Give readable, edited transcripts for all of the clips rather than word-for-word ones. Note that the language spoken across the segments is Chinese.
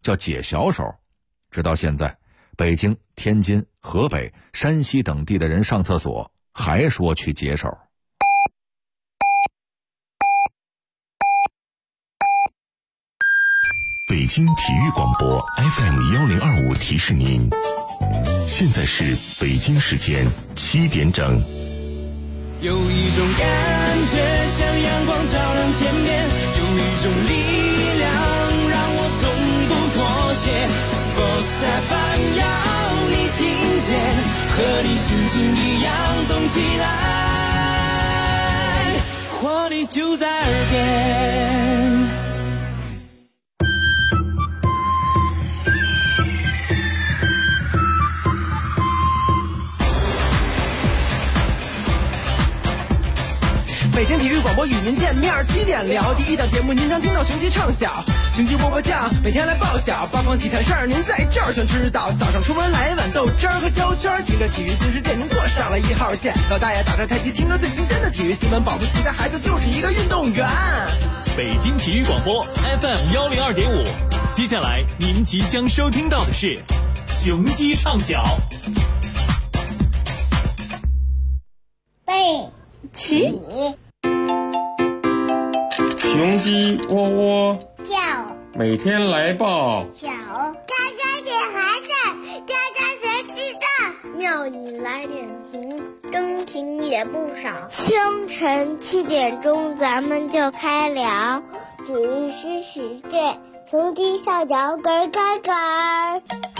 叫解小手。直到现在，北京、天津、河北、山西等地的人上厕所还说去解手。 北京体育广播 FM1025 提示您，现在是北京时间7点整。 有一种感觉像阳光照亮天边，有一种力量让我从不妥协。Sports FM 要你听见，和你心情一样动起来，活力就在耳边。 北京体育广播与您见面，7点聊第一档节目，您将听到雄鸡唱晓，雄鸡波波酱，每天来报晓，八方体坛事儿您在这儿全知道。早上出门来碗豆汁儿和焦圈，听着体育新世界，您坐上了1号线。老大爷打着太极，听着最新鲜的体育新闻，保不齐的孩子就是一个运动员。 北京体育广播 FM102.5，接下来您即将收听到的是雄鸡唱晓。 背起雄鸡窝窝叫， 每天来报小家家点孩子，家家谁知道？庙里来点情，真情也不少。清晨7点钟，咱们就开聊体育新世界，雄鸡上脚咯咯咯。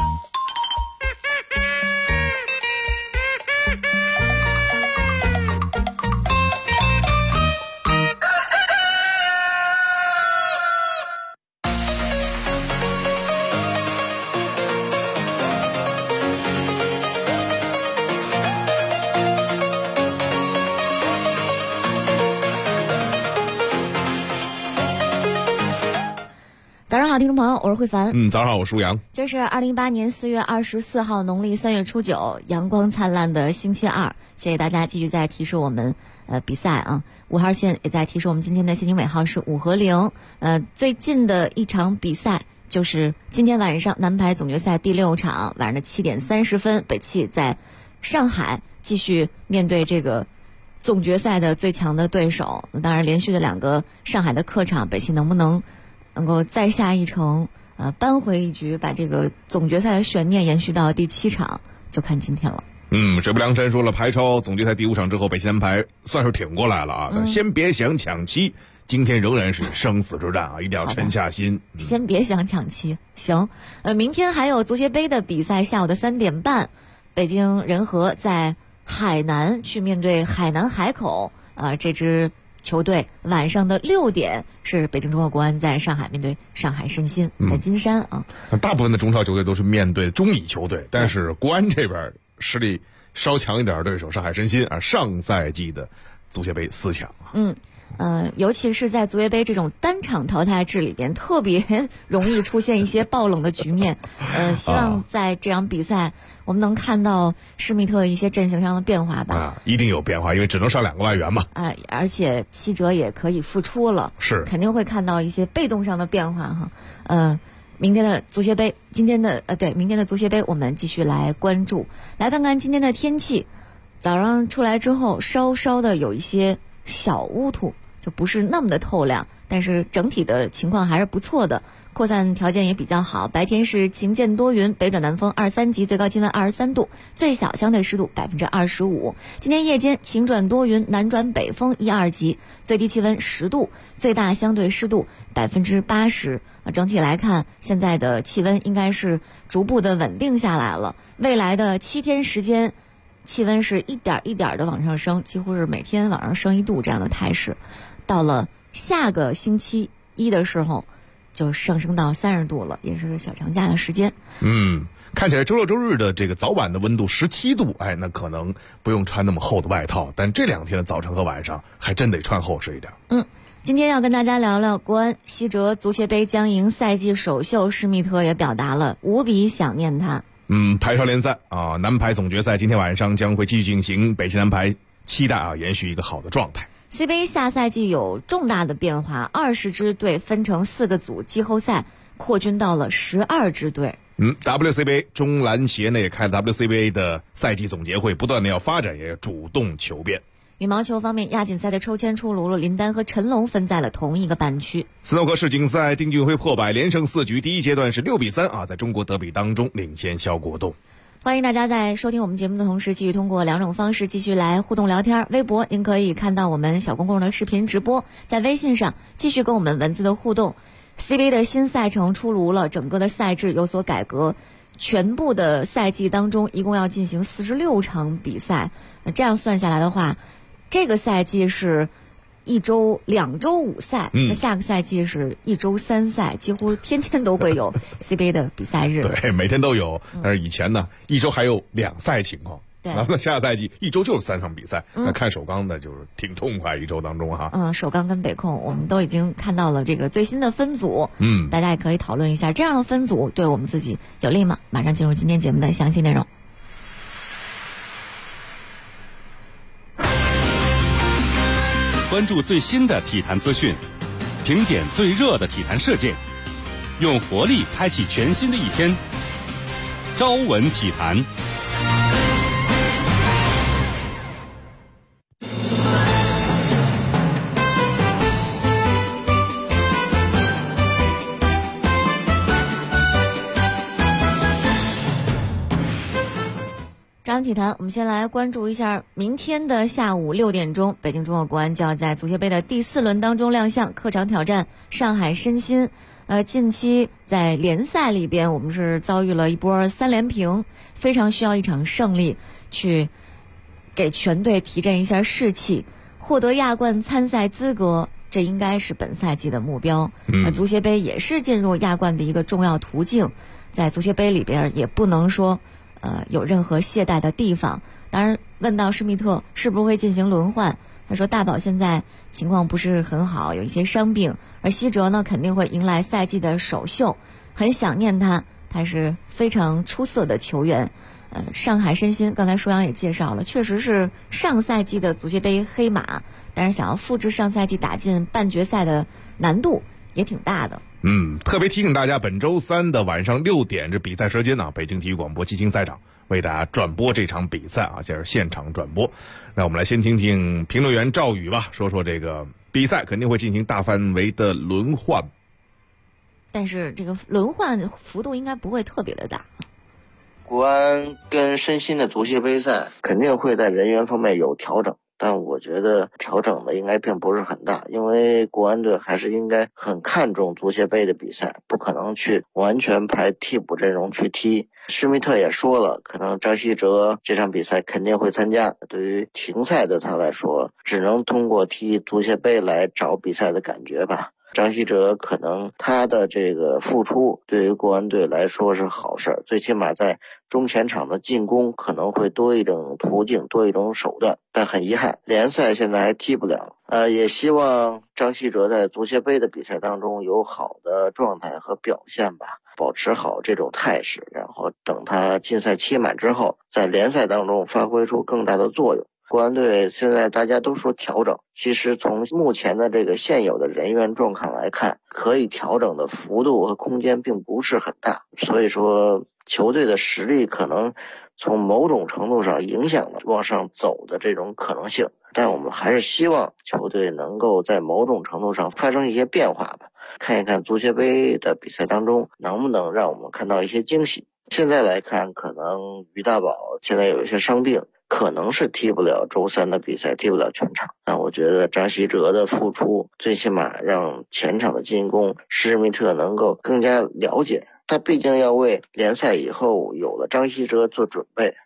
早上好，听众朋友，我是慧凡。 早上好，我是舒阳。 这是2018年4月24号，农历3月初9，阳光灿烂的星期二。谢谢大家继续在提示我们比赛啊，5号线也在提示我们今天的现金尾号是5和0。最近的一场比赛就是今天晚上男排总决赛第6场，晚上的7点30分，北汽在上海继续面对这个总决赛的最强的对手。当然，连续的2个上海的客场，北汽能不能够再下一城，扳回一局，把这个总决赛的悬念延续到第7场，就看今天了。 水不梁山说了，排超总决赛第5场之后，北汽男排算是挺过来了啊。但先别想抢七，今天仍然是生死之战啊，一定要沉下心。 先别想抢七，行。明天还有足协杯的比赛，下午的3点半，北京人和在海南去面对海南海口这支球队。晚上的6点是北京中国国安在上海面对上海申鑫，在金山啊。 大部分的中超球队都是面对中乙球队，但是国安这边实力稍强一点的对手上海申鑫啊，上赛季的足协杯4强啊。 尤其是在足协杯这种单场淘汰制里边，特别容易出现一些爆冷的局面。希望在这场比赛我们能看到施密特一些阵型上的变化吧。 一定有变化，因为只能上2个外援嘛。 而且7哲也可以复出了， 是肯定会看到一些被动上的变化哈。明天的足协杯，明天的足协杯我们继续来关注，来看看今天的天气。早上出来之后，稍稍的有一些小乌土，就不是那么的透亮，但是整体的情况还是不错的，扩散条件也比较好。白天是晴间多云，北转南风2、3级，最高气温23度，最小相对湿度25%。今天夜间晴转多云，南转北风1、2级，最低气温10度，最大相对湿度80%。整体来看，现在的气温应该是逐步的稳定下来了。未来的7天时间，气温是一点一点的往上升，几乎是每天往上升1度这样的态势。到了下个星期一的时候，就上升到30度了，也是小长假的时间。 看起来周六周日的这个早晚的温度17度，那可能不用穿那么厚的外套，但这2天的早晨和晚上还真得穿厚实一点。 今天要跟大家聊聊国安西哲足协杯将迎赛季首秀，施密特也表达了无比想念他。 排超联赛男排总决赛今天晚上将会继续进行，北汽男排期待延续一个好的状态。 C 杯下赛季有重大的变化，20支队分成4个组，季后赛扩军到了12支队。 WCBA 中篮协呢也开 WCBA 的赛季总结会，不断的要发展，也主动求变。 羽毛球方面，亚锦赛的抽签出炉了，林丹和陈龙分在了同一个半区。 斯诺克世锦赛，丁俊晖破百，连胜4局，第一阶段是6比3啊，在中国德比当中领先肖国栋。 欢迎大家在收听我们节目的同时，继续通过2种方式继续来互动聊天。微博您可以看到我们小公共的视频直播，在微信上继续跟我们文字的互动。CBA 的新赛程出炉了，整个的赛制有所改革，全部的赛季当中一共要进行46场比赛。这样算下来的话，这个赛季是2周5赛，那下个赛季是1周3赛，几乎天天都会有 CBA 的比赛日。 对，每天都有。但是以前呢，1周还有2赛情况。 对， 然后下赛季1周就是3场比赛。那看首钢的就是挺痛快，1周当中哈。 首钢跟北控我们都已经看到了这个最新的分组。大家也可以讨论一下，这样的分组对我们自己有利吗？马上进入今天节目的详细内容。 关注最新的体坛资讯，评点最热的体坛事件，用活力开启全新的一天。朝闻体坛。 体坛，我们先来关注一下明天的下午6点钟，北京中国国安就要在足协杯的第4轮当中亮相，客场挑战上海申鑫。近期在联赛里边，我们是遭遇了一波3连平，非常需要一场胜利去给全队提振一下士气，获得亚冠参赛资格，这应该是本赛季的目标。足协杯也是进入亚冠的一个重要途径，在足协杯里边也不能说有任何懈怠的地方。当然问到施密特是不是会进行轮换，他说大宝现在情况不是很好，有一些伤病，而希哲呢肯定会迎来赛季的首秀，很想念他是非常出色的球员。上海申鑫刚才舒阳也介绍了，确实是上赛季的足协杯黑马，但是想要复制上赛季打进半决赛的难度也挺大的。 特别提醒大家，本周3的晚上6点这比赛时间呢，北京体育广播激情赛场为大家转播这场比赛啊，这是现场转播。那我们来先听听评论员赵宇吧，说说这个比赛肯定会进行大范围的轮换， 但是这个轮换幅度应该不会特别的大。 国安跟申鑫的足协杯赛肯定会在人员方面有调整，但我觉得调整的应该并不是很大，因为国安队还是应该很看重足协杯的比赛，不可能去完全排替补阵容去踢。施密特也说了，可能张稀哲这场比赛肯定会参加，对于停赛的他来说，只能通过踢足协杯来找比赛的感觉吧。张稀哲可能他的这个付出对于国安队来说是好事，最起码在中前场的进攻可能会多一种途径，多一种手段。但很遗憾，联赛现在还踢不了。也希望张稀哲在足协杯的比赛当中有好的状态和表现吧，保持好这种态势，然后等他禁赛期满之后，在联赛当中发挥出更大的作用。国安队现在大家都说调整，其实从目前的这个现有的人员状况来看，可以调整的幅度和空间并不是很大，所以说球队的实力可能从某种程度上影响了往上走的这种可能性，但我们还是希望球队能够在某种程度上发生一些变化吧，看一看足协杯的比赛当中能不能让我们看到一些惊喜。现在来看，可能于大宝现在有一些伤病，可能是踢不了周3的比赛，踢不了全场。但我觉得张稀哲的付出，最起码让前场的进攻施密特能够更加了解，他毕竟要为联赛以后有了张稀哲做准备。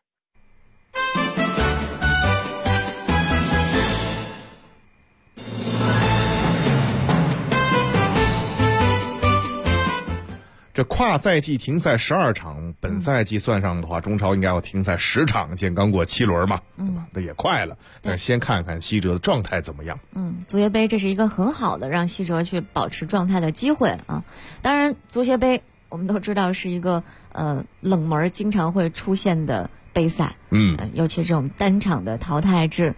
这跨赛季停赛12场，本赛季算上的话，中超应该要停赛10场，现刚过7轮嘛，对吧？这也快了，但是先看看希哲的状态怎么样。 足协杯这是一个很好的让希哲去保持状态的机会啊。当然，足协杯我们都知道是一个冷门经常会出现的杯赛，尤其这种单场的淘汰制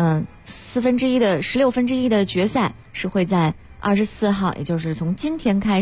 ，16分之一的决赛是会在24号，也就是从今天开始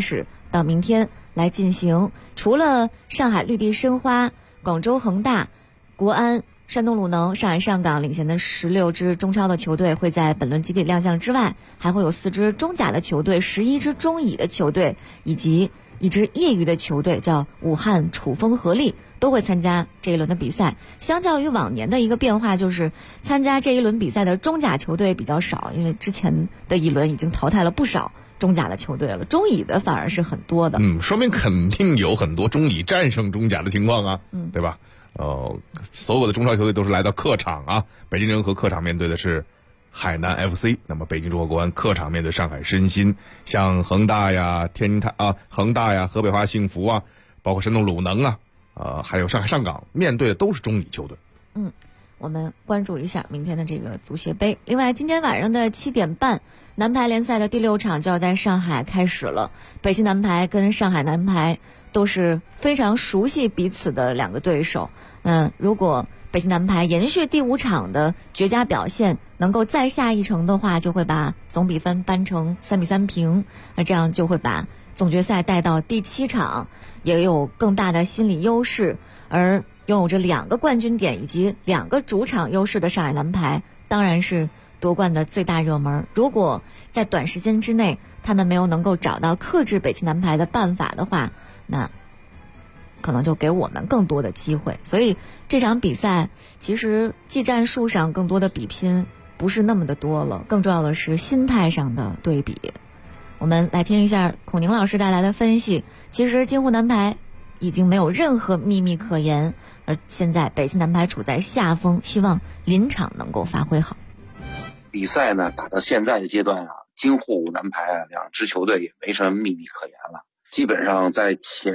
到明天来进行。除了上海绿地申花、广州恒大、国安、山东鲁能、上海上港领衔的16支中超的球队会在本轮集体亮相之外，还会有4支中甲的球队、11支中乙的球队以及1支业余的球队，叫武汉楚风合力，都会参加这一轮的比赛。相较于往年的一个变化，就是参加这一轮比赛的中甲球队比较少，因为之前的一轮已经淘汰了不少中甲的球队了，中乙的反而是很多的。 说明肯定有很多中乙战胜中甲的情况啊，对吧？所有的中超球队都是来到客场啊，北京人和客场面对的是海南 FC， 那么北京中国国安客场面对上海申鑫，像恒大呀、恒大呀、河北华幸福啊，包括山东鲁能啊，还有上海上港，面对的都是中乙球队。 我们关注一下明天的这个足协杯。另外，今天晚上的7点半，男排联赛的第6场就要在上海开始了。北京男排跟上海男排都是非常熟悉彼此的2个对手。如果北京男排延续第5场的绝佳表现，能够再下一城的话，就会把总比分扳成3-3平，那这样就会把总决赛带到第7场，也有更大的心理优势。而拥有着2个冠军点以及2个主场优势的上海男排，当然是夺冠的最大热门。如果在短时间之内他们没有能够找到克制北京男排的办法的话，那可能就给我们更多的机会。所以这场比赛其实技战术上更多的比拼不是那么的多了，更重要的是心态上的对比。我们来听一下孔宁老师带来的分析。其实京沪男排已经没有任何秘密可言，而现在北京男排处在下风，希望临场能够发挥好。 比赛呢打到现在的阶段啊，京沪男排啊2支球队也没什么秘密可言了。基本上在前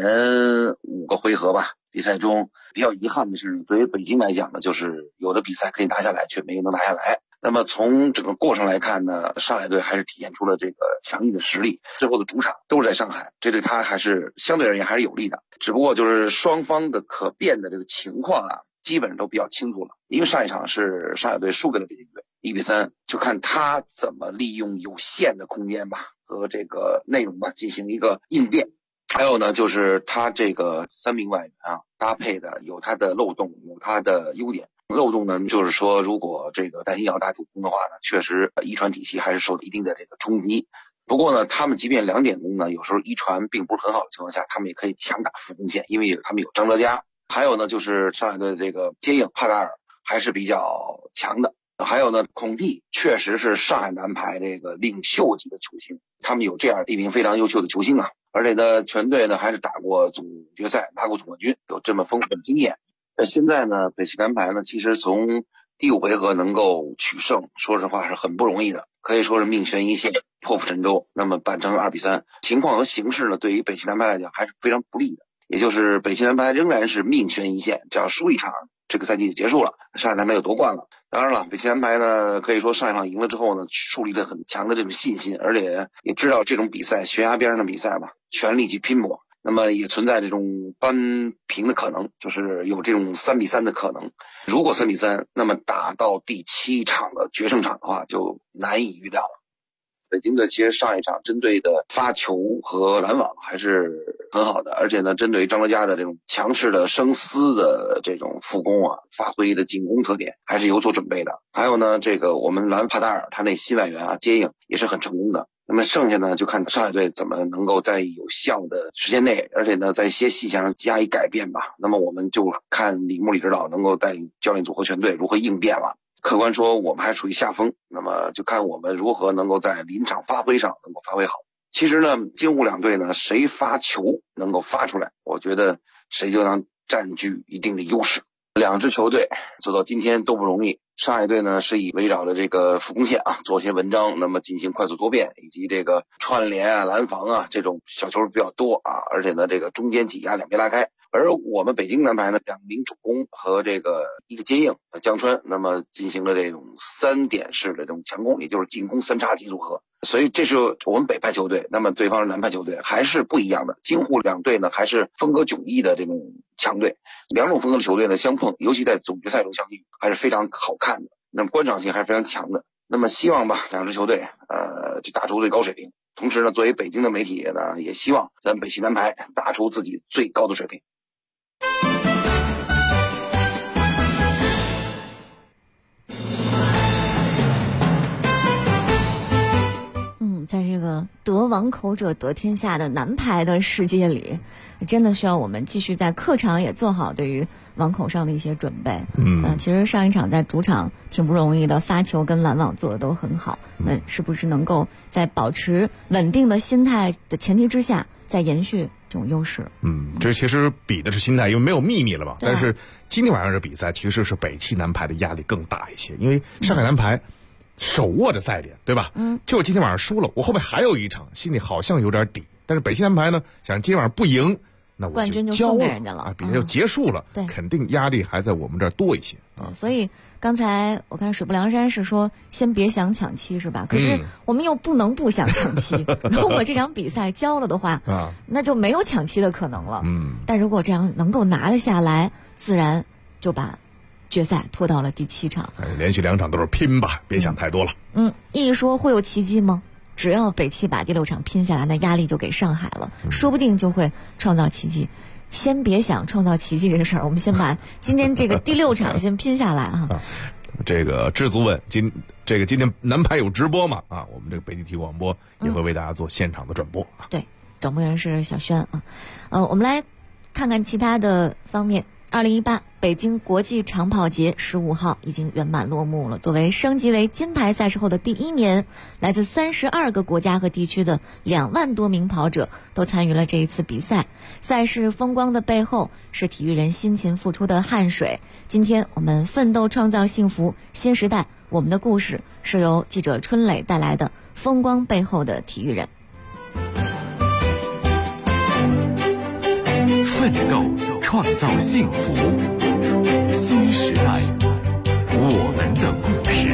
5个回合吧，比赛中比较遗憾的是，对于北京来讲呢，就是有的比赛可以拿下来，却没能拿下来。那么从整个过程来看呢，上海队还是体现出了这个强力的实力，最后的主场都是在上海，这对他还是相对而言还是有利的。只不过就是双方的可变的这个情况啊，基本上都比较清楚了。因为上一场是上海队输给了北京队1-3，就看他怎么利用有限的空间吧和这个内容吧进行一个应变。还有呢，就是他这个3名外援啊搭配的有他的漏洞，有他的优点。漏洞呢，就是说如果这个戴新尧打主攻的话呢，确实一传体系还是受到一定的这个冲击。不过呢，他们即便2点攻呢，有时候一传并不是很好的情况下，他们也可以强打副攻线，因为他们有张哲嘉。还有呢，就是上海队的这个接应帕达尔还是比较强的。还有呢，孔蒂确实是上海男排这个领袖级的球星，他们有这样一名非常优秀的球星啊，而且呢，全队呢还是打过总决赛，拿过总冠军，有这么丰富的经验。现在呢，北京男排呢，其实从第5回合能够取胜，说实话是很不容易的，可以说是命悬一线，破釜沉舟。那么扳成2-3，情况和形势呢，对于北京男排来讲还是非常不利的。也就是北京男排仍然是命悬一线，只要输一场，这个赛季就结束了，上海男排就夺冠了。当然了，北京男排呢，可以说上一场赢了之后呢，树立了很强的这种信心，而且也知道这种比赛悬崖边上的比赛嘛，全力去拼搏。那么也存在这种扳平的可能，就是有这种3-3的可能。如果3-3，那么打到第7场的决胜场的话，就难以预料了。北京队其实上一场针对的发球和拦网还是很好的，而且呢，针对张哲嘉的这种强势的生丝的这种副攻啊，发挥的进攻特点还是有所准备的。还有呢，这个我们兰帕达尔他那新外援啊接应也是很成功的。那么剩下呢，就看上海队怎么能够在有效的时间内，而且呢，在一些细项上加以改变吧。那么我们就看李指导能够带领教练组和全队如何应变了。客观说，我们还处于下风，那么就看我们如何能够在临场发挥上能够发挥好。其实呢，京沪2队呢，谁发球能够发出来，我觉得谁就能占据一定的优势。2支球队走到今天都不容易。上海队呢是以围绕着这个副攻线啊做一些文章，那么进行快速多变，以及这个串联啊、拦防啊这种小球比较多啊，而且呢这个中间挤压，两边拉开。而我们北京男排呢，2名主攻和这个一个接应江川，那么进行了这种3点式的这种强攻，也就是进攻3叉戟组合。所以这是我们北派球队，那么对方是南派球队，还是不一样的。京沪2队呢还是风格迥异的这种强队，2种风格的球队呢相碰，尤其在总决赛中相遇，还是非常好看的。那么观赏性还是非常强的。那么希望吧，2支球队就打出最高水平。 同时呢，作为北京的媒体呢，也希望咱北汽男排打出自己最高的水平。 在这个得网口者得天下的男排的世界里，真的需要我们继续在客场也做好对于网口上的一些准备。其实上一场在主场挺不容易的，发球跟拦网做的都很好。是不是能够在保持稳定的心态的前提之下，再延续这种优势？ 这其实比的是心态，因为没有秘密了嘛。但是今天晚上这比赛其实是北汽男排的压力更大一些，因为上海男排手握着赛点，对吧？就今天晚上输了，我后面还有一场，心里好像有点底。但是北汽男排呢，想今天晚上不赢，那我冠军就送给人家了， 比赛就结束了。肯定压力还在我们这儿多一些啊。 所以刚才我看水泊梁山是说，先别想抢七，是吧？可是我们又不能不想抢七。如果这场比赛交了的话，那就没有抢七的可能了。但如果这样能够拿得下来，自然就把决赛拖到了第7场， 连续2场都是拼吧，别想太多了。 一说会有奇迹吗？只要北汽把第6场拼下来，那压力就给上海了，说不定就会创造奇迹。先别想创造奇迹这个事儿，我们先把今天这个第6场先拼下来啊。 这个知足问今天男排有直播吗？我们这个北京体育广播也会为大家做现场的转播。 对，转播员是小轩啊。我们来看看其他的方面。2018北京国际长跑节15号已经圆满落幕了。作为升级为金牌赛事后的第1年，来自32个国家和地区的2万多名跑者都参与了这一次比赛。赛事风光的背后是体育人辛勤付出的汗水。今天我们奋斗创造幸福新时代，我们的故事是由记者春磊带来的风光背后的体育人。 奋斗创造幸福，新时代，我们的故事。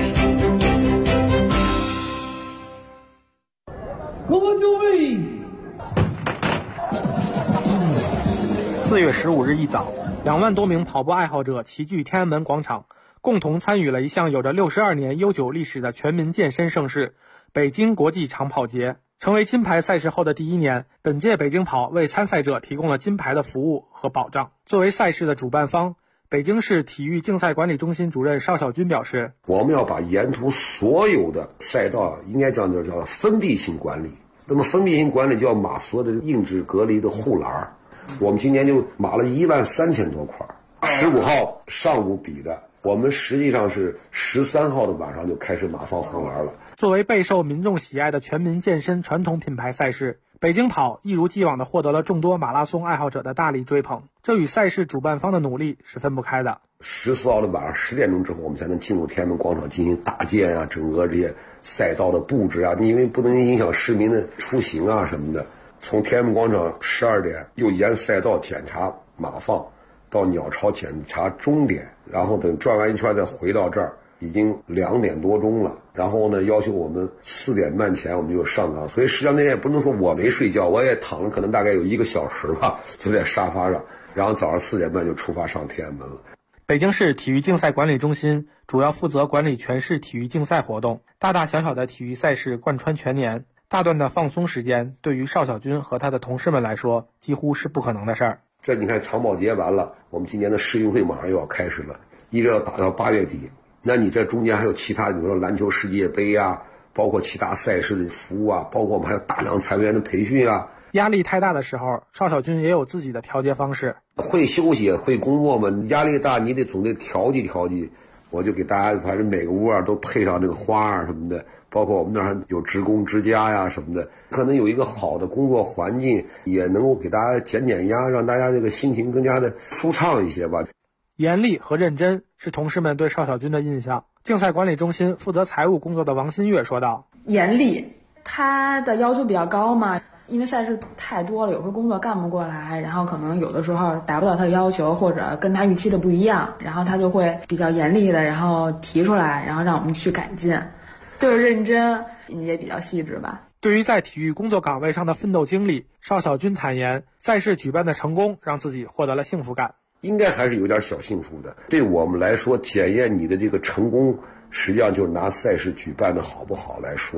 4月15日一早，2万多名跑步爱好者齐聚天安门广场，共同参与了一项有着62年悠久历史的全民健身盛事——北京国际长跑节。成为金牌赛事后的第1年，本届北京跑为参赛者提供了金牌的服务和保障。作为赛事的主办方，北京市体育竞赛管理中心主任邵小军表示， 我们要把沿途所有的赛道应该叫封闭性管理。那么封闭性管理就要码所有的硬质隔离的护栏，我们今年就码了13000多块。15号上午比的，我们实际上是13号的晚上就开始码放护栏了。 作为备受民众喜爱的全民健身传统品牌赛事，北京跑一如既往地获得了众多马拉松爱好者的大力追捧，这与赛事主办方的努力是分不开的。 14号的晚上10点钟之后，我们才能进入天安门广场进行搭建啊，整个这些赛道的布置啊，因为不能影响市民的出行啊什么的。从天安门广场12点又沿赛道检查码放，到鸟巢检查终点，然后等转完一圈再回到这儿，已经2点多钟了。然后呢，要求我们4点半前我们就上岗，所以实际上那天也不能说我没睡觉，我也躺了可能大概有1个小时吧，就在沙发上，然后早上4点半就出发上天安门了。 北京市体育竞赛管理中心主要负责管理全市体育竞赛活动，大大小小的体育赛事贯穿全年，大段的放松时间对于邵小军和他的同事们来说几乎是不可能的事儿。 这你看长跑节完了，我们今年的世运会马上又要开始了，一直要打到8月底。那你这中间还有其他，比如说篮球世界杯啊，包括其他赛事的服务啊，包括我们还有大量裁判员的培训啊。 压力太大的时候，邵小军也有自己的调节方式。 会休息会工作嘛，压力大你总得调剂调剂。我就给大家反正每个屋啊都配上那个花啊什么的，包括我们那儿还有职工之家呀什么的，可能有一个好的工作环境，也能够给大家减压，让大家这个心情更加的舒畅一些吧。 严厉和认真是同事们对邵小军的印象。竞赛管理中心负责财务工作的王新月说道： 严厉，他的要求比较高嘛，因为赛事太多了，有时候工作干不过来，然后可能有的时候达不到他的要求，或者跟他预期的不一样，然后他就会比较严厉的然后提出来，然后让我们去改进，就是认真也比较细致吧。 对于在体育工作岗位上的奋斗经历，邵小军坦言，赛事举办的成功让自己获得了幸福感。 应该还是有点小幸福的。对我们来说，检验你的这个成功，实际上就是拿赛事举办的好不好来说。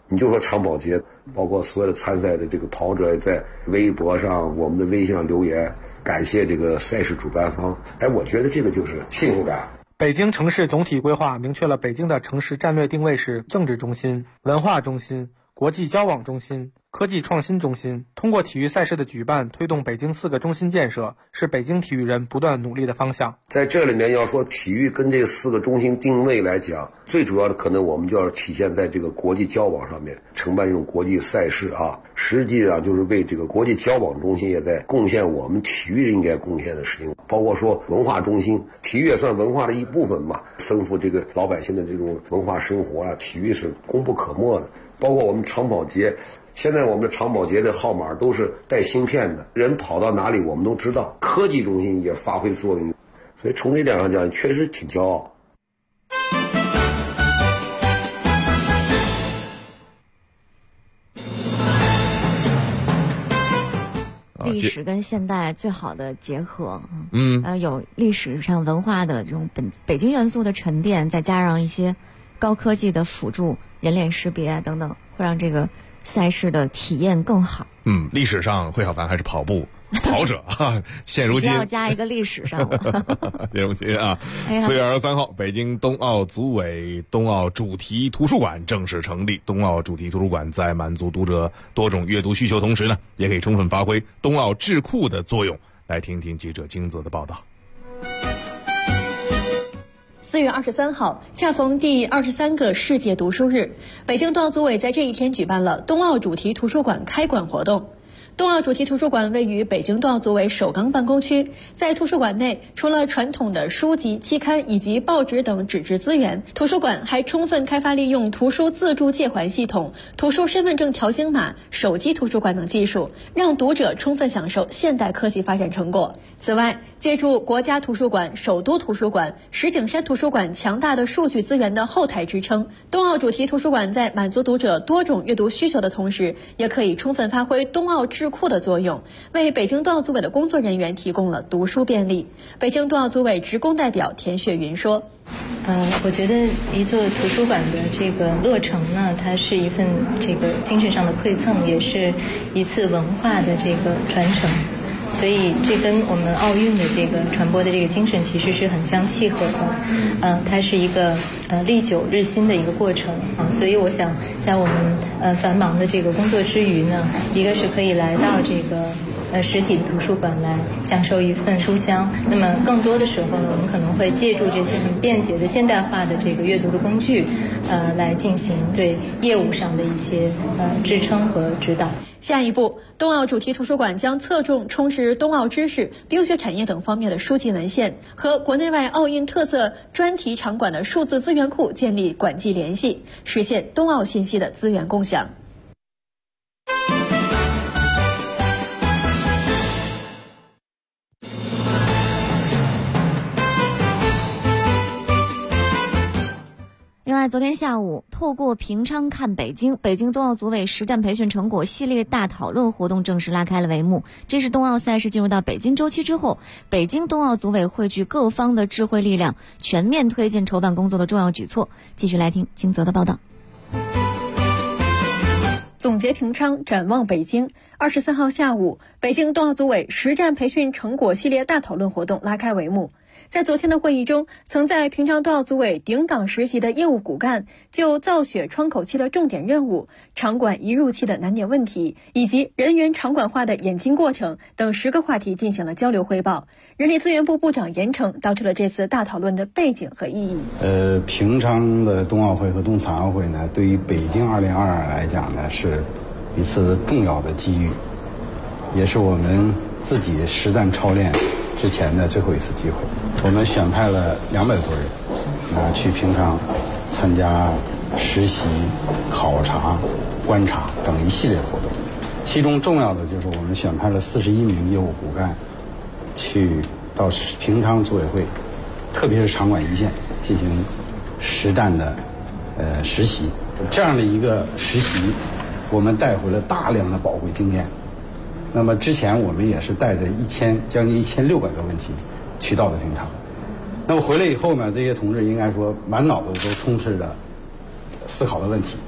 你就说长跑节，包括所有的参赛的这个跑者在微博上、我们的微信上留言，感谢这个赛事主办方。我觉得这个就是幸福感。 北京城市总体规划明确了北京的城市战略定位是政治中心、文化中心、国际交往中心、科技创新中心。通过体育赛事的举办，推动北京4个中心建设，是北京体育人不断努力的方向。 在这里面要说体育跟这4个中心定位来讲，最主要的可能我们就要体现在这个国际交往上面，承办这种国际赛事啊，实际上就是为这个国际交往中心也在贡献我们体育应该贡献的事情，包括说文化中心，体育也算文化的一部分嘛，丰富这个老百姓的这种文化生活啊，体育是功不可没的。包括我们长跑节，现在我们的长跑节的号码都是带芯片的，人跑到哪里我们都知道，科技中心也发挥作用，所以从这点上讲确实挺骄傲。 历史跟现代最好的结合，有历史上文化的这种北京元素的沉淀，再加上一些高科技的辅助、人脸识别等等，会让这个赛事的体验更好。 历史上会小凡还是跑者啊，现如今要加一个历史上了。 现如今啊，4月23号，北京冬奥组委冬奥主题图书馆正式成立。冬奥主题图书馆在满足读者多种阅读需求同时呢，也可以充分发挥冬奥智库的作用。来听听记者金泽的报道。 4月23号，恰逢第23个世界读书日，北京冬奥组委在这一天举办了冬奥主题图书馆开馆活动。冬奥主题图书馆位于北京冬奥组委首钢办公区，在图书馆内，除了传统的书籍、期刊以及报纸等纸质资源，图书馆还充分开发利用图书自助借还系统、图书身份证条形码、手机图书馆等技术，让读者充分享受现代科技发展成果。此外，借助国家图书馆、首都图书馆、石景山图书馆强大的数据资源的后台支撑，冬奥主题图书馆在满足读者多种阅读需求的同时，也可以充分发挥冬奥智库的作用，为北京冬奥组委的工作人员提供了读书便利。北京冬奥组委职工代表田雪云说： 我觉得一座图书馆的这个落成呢，它是一份这个精神上的馈赠，也是一次文化的这个传承。所以这跟我们奥运的这个传播的这个精神其实是很相契合的，它是一个历久日新的一个过程啊。所以我想在我们繁忙的这个工作之余呢，一个是可以来到这个实体的图书馆来享受一份书香，那么更多的时候呢，我们可能会借助这些很便捷的现代化的这个阅读的工具，来进行对业务上的一些支撑和指导。 下一步，冬奥主题图书馆将侧重充实冬奥知识、冰雪产业等方面的书籍文献，和国内外奥运特色专题场馆的数字资源库建立馆际联系，实现冬奥信息的资源共享。 另外，昨天下午，透过平昌看北京，北京冬奥组委实战培训成果系列大讨论活动正式拉开了帷幕。这是冬奥赛事进入到北京周期之后，北京冬奥组委汇聚各方的智慧力量，全面推进筹办工作的重要举措。继续来听金泽的报道。 总结平昌，展望北京。23号下午，北京冬奥组委实战培训成果系列大讨论活动拉开帷幕。在昨天的会议中，曾在平昌冬奥组委顶岗实习的业务骨干就造雪窗口期的重点任务、场馆移入期的难点问题以及人员场馆化的演进过程等10个话题进行了交流汇报。人力资源部部长严成道出了这次大讨论的背景和意义。 平昌的冬奥会和冬残奥会呢，对于北京2022来讲呢，是一次重要的机遇，也是我们自己实战操练之前的最后一次机会。我们选派了200多人去平昌参加实习、考察、观察等一系列的活动，其中重要的就是我们选派了41名业务骨干去到平昌组委会，特别是场馆一线进行实战的实习。这样的一个实习，我们带回了大量的宝贵经验。那么之前我们也是带着将近1600个问题去到的平昌。那么回来以后呢，这些同志应该说满脑子都充斥着思考的问题，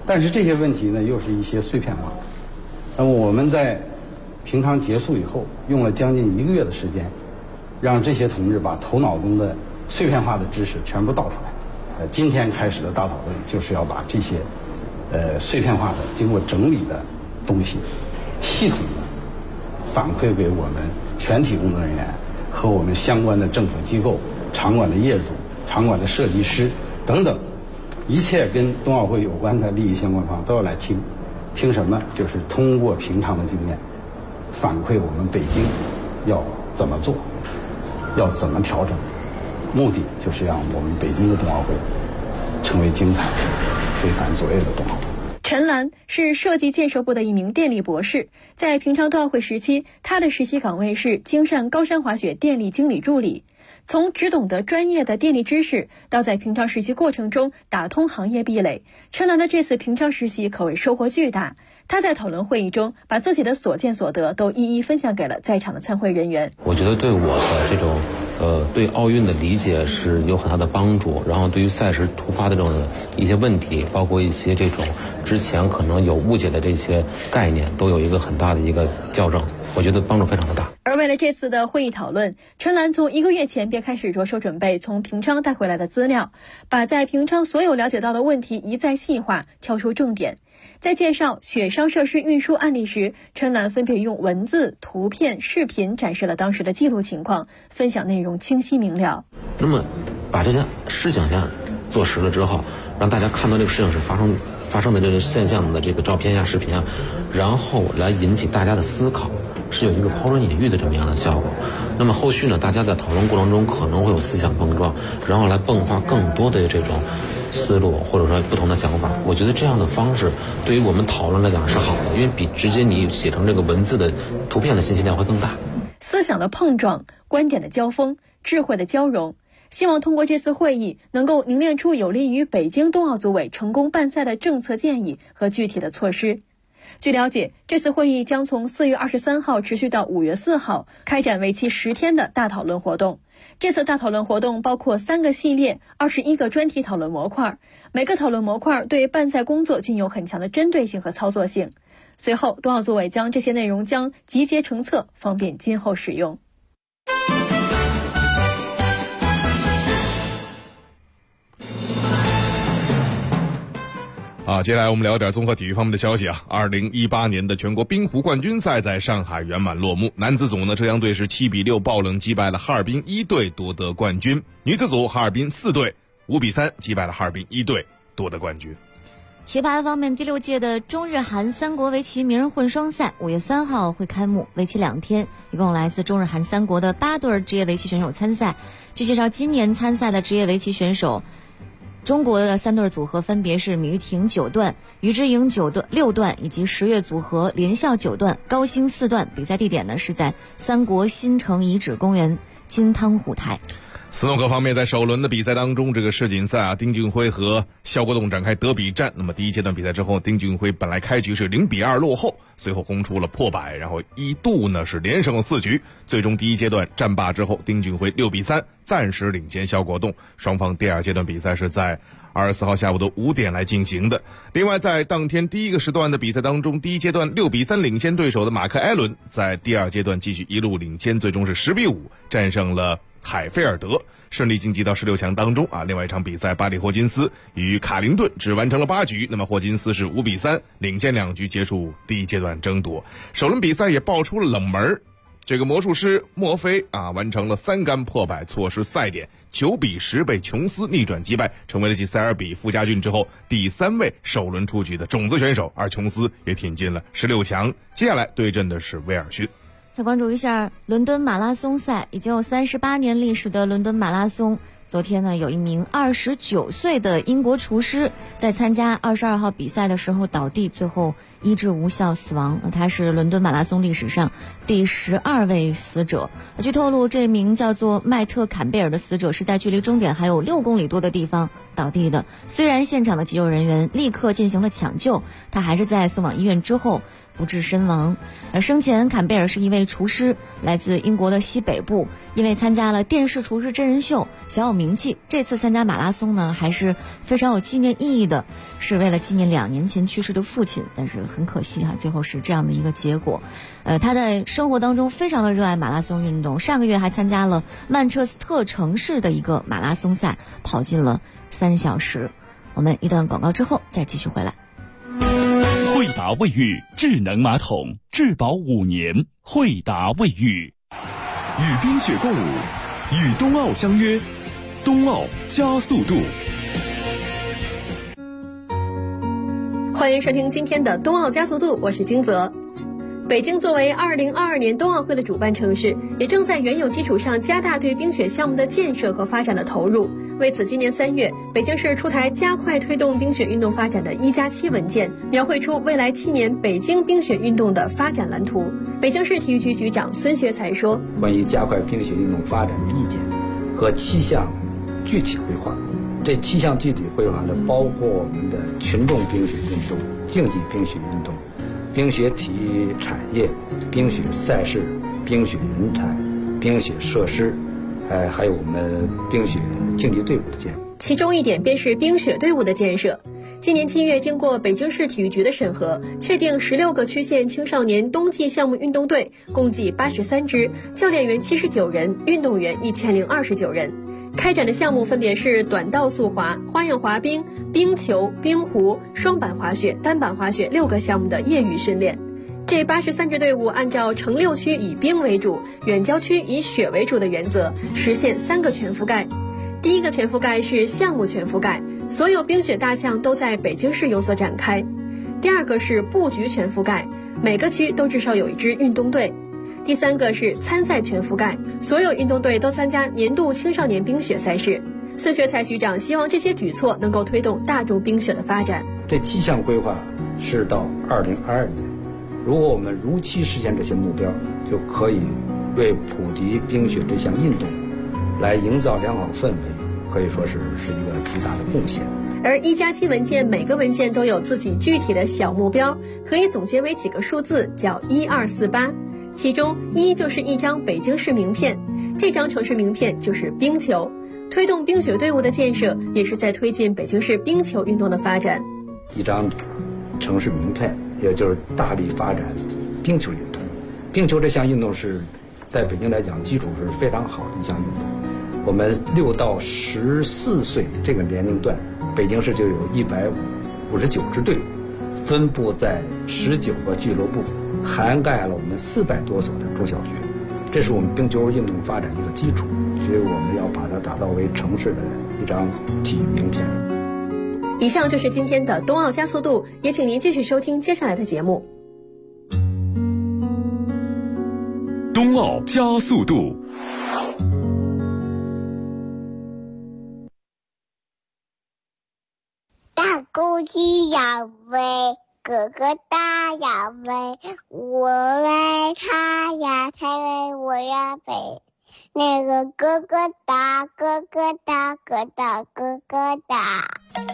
但是这些问题呢，又是一些碎片化。那么我们在平常结束以后，用了将近1个月的时间，让这些同志把头脑中的碎片化的知识全部倒出来。今天开始的大讨论就是要把这些碎片化的、经过整理的东西，系统的反馈给我们全体工作人员和我们相关的政府机构、场馆的业主、场馆的设计师等等，一切跟冬奥会有关的利益相关方都要来听。听什么？就是通过平常的经验，反馈我们北京要怎么做，要怎么调整。目的就是让我们北京的冬奥会成为精彩、非凡卓越的冬奥会。 陈岚是设计建设部的一名电力博士，在平昌冬奥会时期，他的实习岗位是京汕高山滑雪电力经理助理。从只懂得专业的电力知识，到在平昌实习过程中打通行业壁垒，陈岚的这次平昌实习可谓收获巨大。他在讨论会议中，把自己的所见所得都一一分享给了在场的参会人员。 我觉得对我的这种对奥运的理解是有很大的帮助，然后对于赛事突发的这种一些问题，包括一些这种之前可能有误解的这些概念，都有一个很大的一个校正，我觉得帮助非常的大。 而为了这次的会议讨论，陈岚从1个月前便开始着手准备从平昌带回来的资料，把在平昌所有了解到的问题一再细化，挑出重点。在介绍雪上设施运输案例时，陈岚分别用文字、图片、视频展示了当时的记录情况，分享内容清晰明了。 那么把这件事情先做实了之后，让大家看到这个事情是发生的这个现象的这个照片呀、视频啊，然后来引起大家的思考，是有一个抛砖引玉的这么样的效果。那么后续呢，大家在讨论过程中可能会有思想碰撞，然后来迸发更多的这种思路或者说不同的想法。我觉得这样的方式对于我们讨论来讲是好的，因为比直接你写成这个文字的图片的信息量会更大。 思想的碰撞，观点的交锋，智慧的交融，希望通过这次会议能够凝练出有利于北京冬奥组委成功办赛的政策建议和具体的措施。据了解，这次会议将从4月23号持续到5月4号，开展为期10天的大讨论活动。这次大讨论活动包括3个系列、21个专题讨论模块，每个讨论模块对办赛工作均有很强的针对性和操作性。随后，冬奥组委将这些内容集结成册，方便今后使用。 接下来我们聊点综合体育方面的消息啊。2018年的全国冰壶冠军赛在上海圆满落幕。男子组呢，浙江队是7比6爆冷击败了哈尔滨1队夺得冠军。女子组哈尔滨4队5比3击败了哈尔滨1队夺得冠军。 棋牌方面，第6届的中日韩3国围棋名人混双赛5月3号会开幕，为期2天，一共来自中日韩3国的8对职业围棋选手参赛。据介绍，今年参赛的职业围棋选手，中国的3对组合分别是米玉婷9段、于之莹6段以及10月组合连笑9段、高星4段。比赛地点呢是在3国新城遗址公园金汤虎台。 斯诺克方面，在首轮的比赛当中，这个世锦赛丁俊晖和肖国栋展开德比战。那么第一阶段比赛之后，丁俊晖本来开局是0比2落后，随后轰出了破百，然后一度呢是连胜了4局，最终第一阶段战罢之后，丁俊晖6比3暂时领先肖国栋。双方第二阶段比赛是在24号下午的5点来进行的。另外，在当天第一个时段的比赛当中，第一阶段6比3领先对手的马克艾伦，在第二阶段继续一路领先，最终是10比5战胜了海菲尔德，顺利晋级到16强当中啊。另外一场比赛，巴里霍金斯与卡林顿只完成了8局，那么霍金斯是5比3领先2局结束第一阶段争夺。首轮比赛也爆出了冷门，这个魔术师墨菲完成了3杆破百，错失赛点，9比10被琼斯逆转击败，成为了继塞尔比、傅家俊之后第3位首轮出局的种子选手，而琼斯也挺进了16强。接下来对阵的是威尔逊。 再关注一下伦敦马拉松赛，已经有38年历史的伦敦马拉松，昨天呢，有一名29岁的英国厨师在参加22号比赛的时候倒地，最后医治无效死亡。他是伦敦马拉松历史上第12位死者。据透露，这名叫做麦特坎贝尔的死者是在距离终点还有6公里多的地方倒地的。虽然现场的急救人员立刻进行了抢救，他还是在送往医院之后不治身亡。生前坎贝尔是一位厨师，来自英国的西北部，因为参加了电视厨师真人秀， 小有名气。这次参加马拉松呢，还是非常有纪念意义的，是为了纪念2年前去世的父亲。但是很可惜最后是这样的一个结果。他在生活当中非常的热爱马拉松运动，上个月还参加了曼彻斯特城市的一个马拉松赛，跑进了3小时。我们一段广告之后再继续回来。 惠达卫浴智能马桶，质保5年。惠达卫浴， 与冰雪共舞，与冬奥相约，冬奥加速度。 欢迎收听今天的冬奥加速度，我是金泽。北京作为2022年冬奥会的主办城市，也正在原有基础上加大对冰雪项目的建设和发展的投入。为此，今年3月，北京市出台加快推动冰雪运动发展的1+7文件，描绘出未来7年北京冰雪运动的发展蓝图。北京市体育局局长孙学才说：“ 关于加快冰雪运动发展的意见和7项具体规划，这7项具体规划呢，包括我们的群众冰雪运动、竞技冰雪运动、冰雪体育产业、冰雪赛事、冰雪人才、冰雪设施，还有我们冰雪竞技队伍的建设。 其中一点便是冰雪队伍的建设。今年7月，经过北京市体育局的审核，确定16个区县青少年冬季项目运动队，共计83支，教练员79人，运动员1029人。开展的项目分别是短道速滑、花样滑冰、冰球、冰壶、双板滑雪、单板滑雪6个项目的业余训练。这83支队伍按照城6区以冰为主，远郊区以雪为主的原则，实现3个全覆盖。第一个全覆盖是项目全覆盖，所有冰雪大项都在北京市有所展开。第二个是布局全覆盖，每个区都至少有1支运动队。第3个是参赛全覆盖，所有运动队都参加年度青少年冰雪赛事。孙学才局长希望这些举措能够推动大众冰雪的发展。 这7项规划是到2022年，如果我们如期实现这些目标，就可以为普及冰雪这项运动来营造良好氛围，可以说是一个极大的贡献。 而1+7文件每个文件都有自己具体的小目标，可以总结为几个数字，叫1248。其中1就是一张北京市名片，这张城市名片就是冰球。推动冰雪队伍的建设，也是在推进北京市冰球运动的发展。 一张城市名片，也就是大力发展冰球运动。冰球这项运动是在北京来讲基础是非常好的一项运动。我们6到14岁这个年龄段，北京市就有159支队伍，分布在19个俱乐部，涵盖了我们400多所的中小学，这是我们冰球运动发展的一个基础，所以我们要把它打造为城市的一张体育名片。 以上就是今天的冬奥加速度，也请您继续收听接下来的节目。 冬奥加速度。 大公鸡要飞，哥哥大要飞，我为他呀才为我呀飞。那个哥哥大，哥哥大，哥大哥哥大。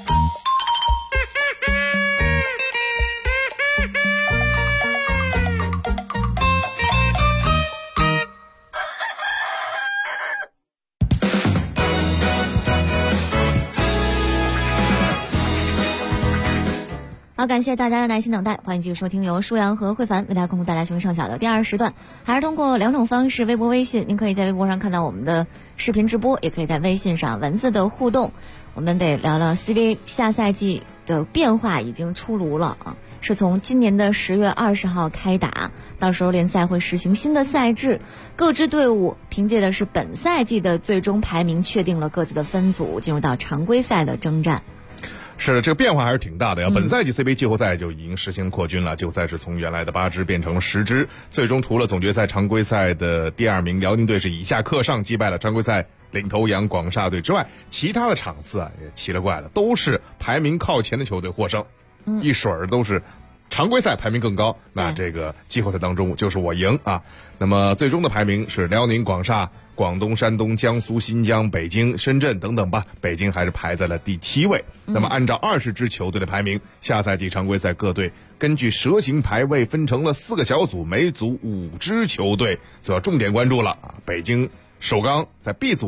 好，感谢大家的耐心等待，欢迎继续收听由舒阳和慧凡为大家共同带来雄上小的第2时段，还是通过2种方式，微博、微信，您可以在微博上看到我们的视频直播，也可以在微信上文字的互动。我们得聊聊 CBA 下赛季的变化已经出炉了啊，是从今年的10月20号开打，到时候联赛会实行新的赛制，各支队伍凭借的是本赛季的最终排名，确定了各自的分组，进入到常规赛的征战。 是的，这个变化还是挺大的呀。本赛季 CBA 季后赛就已经实行扩军了，季后赛是从原来的8支变成了10支，最终除了总决赛常规赛的第2名辽宁队是以下克上击败了常规赛领头羊广厦队之外，其他的场次啊也奇了怪了，都是排名靠前的球队获胜，一水儿都是常规赛排名更高，那这个季后赛当中就是我赢啊。那么最终的排名是辽宁、广厦、广东、山东、江苏、新疆、北京、深圳等等吧，北京还是排在了第7位。那么按照20支球队的排名，下赛季常规赛各队根据蛇形排位分成了4个小组，每组5支球队，所要重点关注了啊。北京首钢在 B 组啊，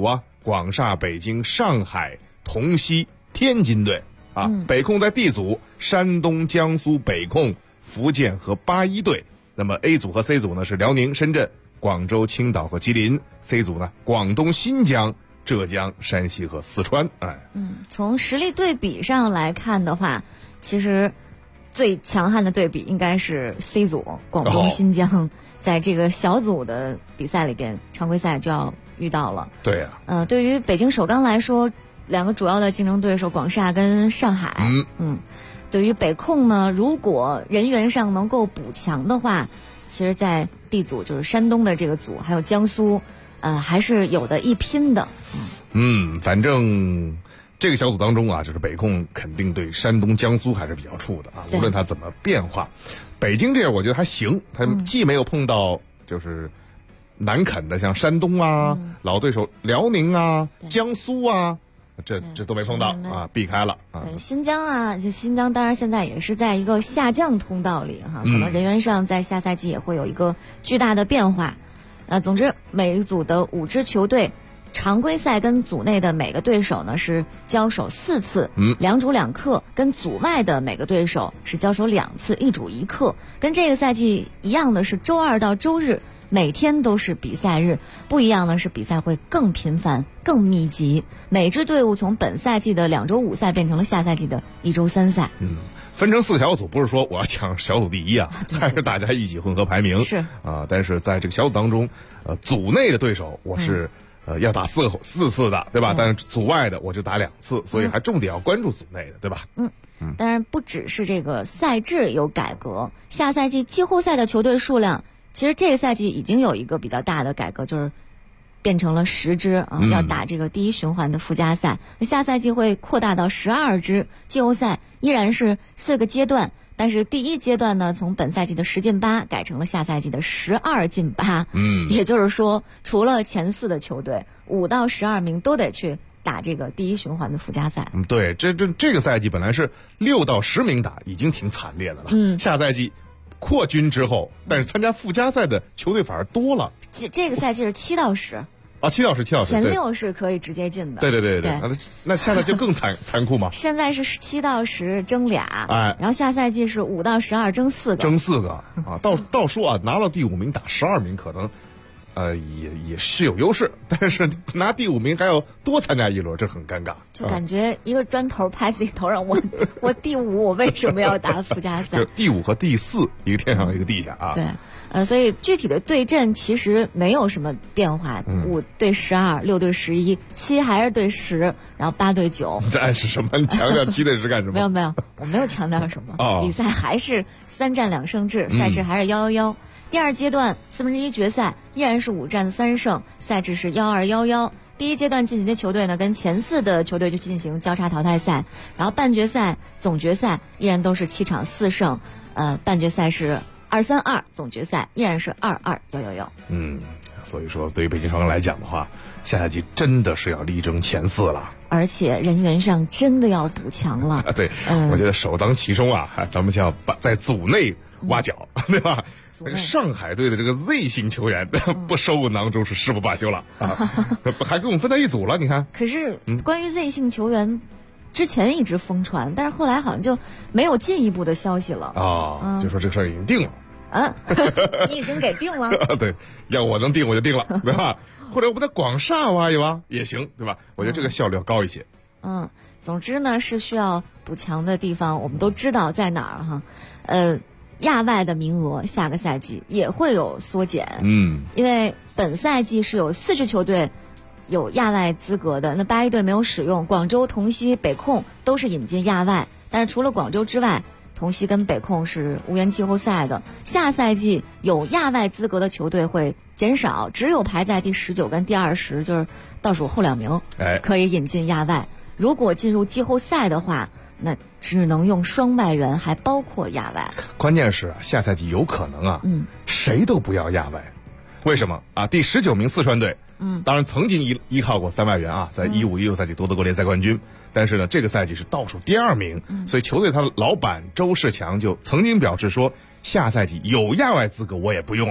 广厦、北京、上海、同曦、天津队啊。北控在 D 组，山东、江苏、北控、福建和81队。那么 A 组和 C 组呢是辽宁、深圳、广州、青岛和吉林。C 组呢，广东、新疆、浙江、山西和四川。 从实力对比上来看的话，其实最强悍的对比应该是 C 组，广东、新疆，在这个小组的比赛里边，常规赛就要遇到了。 对呀。 对于北京首钢来说，两个主要的竞争对手广厦跟上海。对于北控呢，如果人员上能够补强的话，其实在 D 组就是山东的这个组，还有江苏，还是有的一拼的。 反正这个小组当中啊，就是北控肯定对山东、江苏还是比较怵的啊，无论它怎么变化。北京这样我觉得还行，它既没有碰到就是难啃的像山东啊、老对手辽宁啊、江苏啊，这都没碰到啊，避开了啊。 新疆啊，就新疆当然现在也是在一个下降通道里哈，可能人员上在下赛季也会有一个巨大的变化。总之每一组的5支球队，常规赛跟组内的每个对手呢是交手4次，2主2客，跟组外的每个对手是交手2次，1主1客。跟这个赛季一样的是周二到周日每天都是比赛日，不一样的是比赛会更频繁、更密集。每支队伍从本赛季的2周5赛变成了下赛季的1周3赛。 分成4小组，不是说我要抢小组第一啊，还是大家一起混合排名是啊。但是在这个小组当中，组内的对手我是要打4次的，对吧？但是组外的我就打2次，所以还重点要关注组内的，对吧？ 当然不只是这个赛制有改革，下赛季季后赛的球队数量，其实这个赛季已经有一个比较大的改革，就是变成了10支啊，要打这个第1循环的附加赛。下赛季会扩大到12支，季后赛依然是4个阶段，但是第1阶段呢，从本赛季的10进8改成了下赛季的12进8。也就是说，除了前4的球队，5到12名都得去打这个第1循环的附加赛。 对，这个赛季本来是6到10名打，已经挺惨烈的了。下赛季扩军之后，但是参加附加赛的球队反而多了。 这个赛季是7到10。 7到10， 前6是可以直接进的。 对，那下赛季更残酷吗？ 现在是7到10争俩， 然后下赛季是5到12争4个。 啊，到说啊，拿到第5名打12名可能。也是有优势，但是拿第5名还要多参加一轮，这很尴尬。 就感觉一个砖头拍自己头上，我第5，我为什么要打附加赛？ 就第5和第4，一个天上一个地下啊。 对，所以具体的对阵其实没有什么变化，5对12，6对11，7还是对10，然后8对9。 你这暗示什么？你强调7对10干什么？ 没有，我没有强调什么。比赛还是3战2胜制，赛制还是1-1-1。第2阶段1/4决赛依然是5战3胜，赛制是1-2-1-1。第1阶段进行的球队呢，跟前4的球队就进行交叉淘汰赛，然后半决赛、总决赛依然都是7场4胜，半决赛是2-3-2，总决赛依然是2-2-1-1-1。 所以说对于北京首钢来讲的话，下赛季真的是要力争前4了， 而且人员上真的要补强了。 对，我觉得首当其冲啊，咱们想要在组内挖角，对吧？上海队的这个 Z 型球员不收入囊中是誓不罢休了啊！还跟我们分在一组了，你看。 可是关于 Z 型球员，之前一直疯传，但是后来好像就没有进一步的消息了。 就说这个事儿已经定了。 你已经给定了。 对，要我能定我就定了，对吧？或者我们在广厦挖一挖也行，对吧？我觉得这个效率要高一些。 总之呢是需要补强的地方，我们都知道在哪儿哈。亚外的名额下个赛季也会有缩减，因为本赛季是有4支球队有亚外资格的，那81队没有使用，广州、同曦、北控都是引进亚外，但是除了广州之外，同曦跟北控是无缘季后赛的。下赛季有亚外资格的球队会减少，只有排在第19跟第20，就是倒数后2名，可以引进亚外。如果进入季后赛的话，那只能用双外援，还包括亚外。 关键是下赛季有可能啊，谁都不要亚外。为什么啊？第19名四川队，当然曾经依靠过3外援啊，在15-16赛季夺得过联赛冠军，但是呢，这个赛季是倒数第2名，所以球队他的老板周世强就曾经表示说，下赛季有亚外资格我也不用了，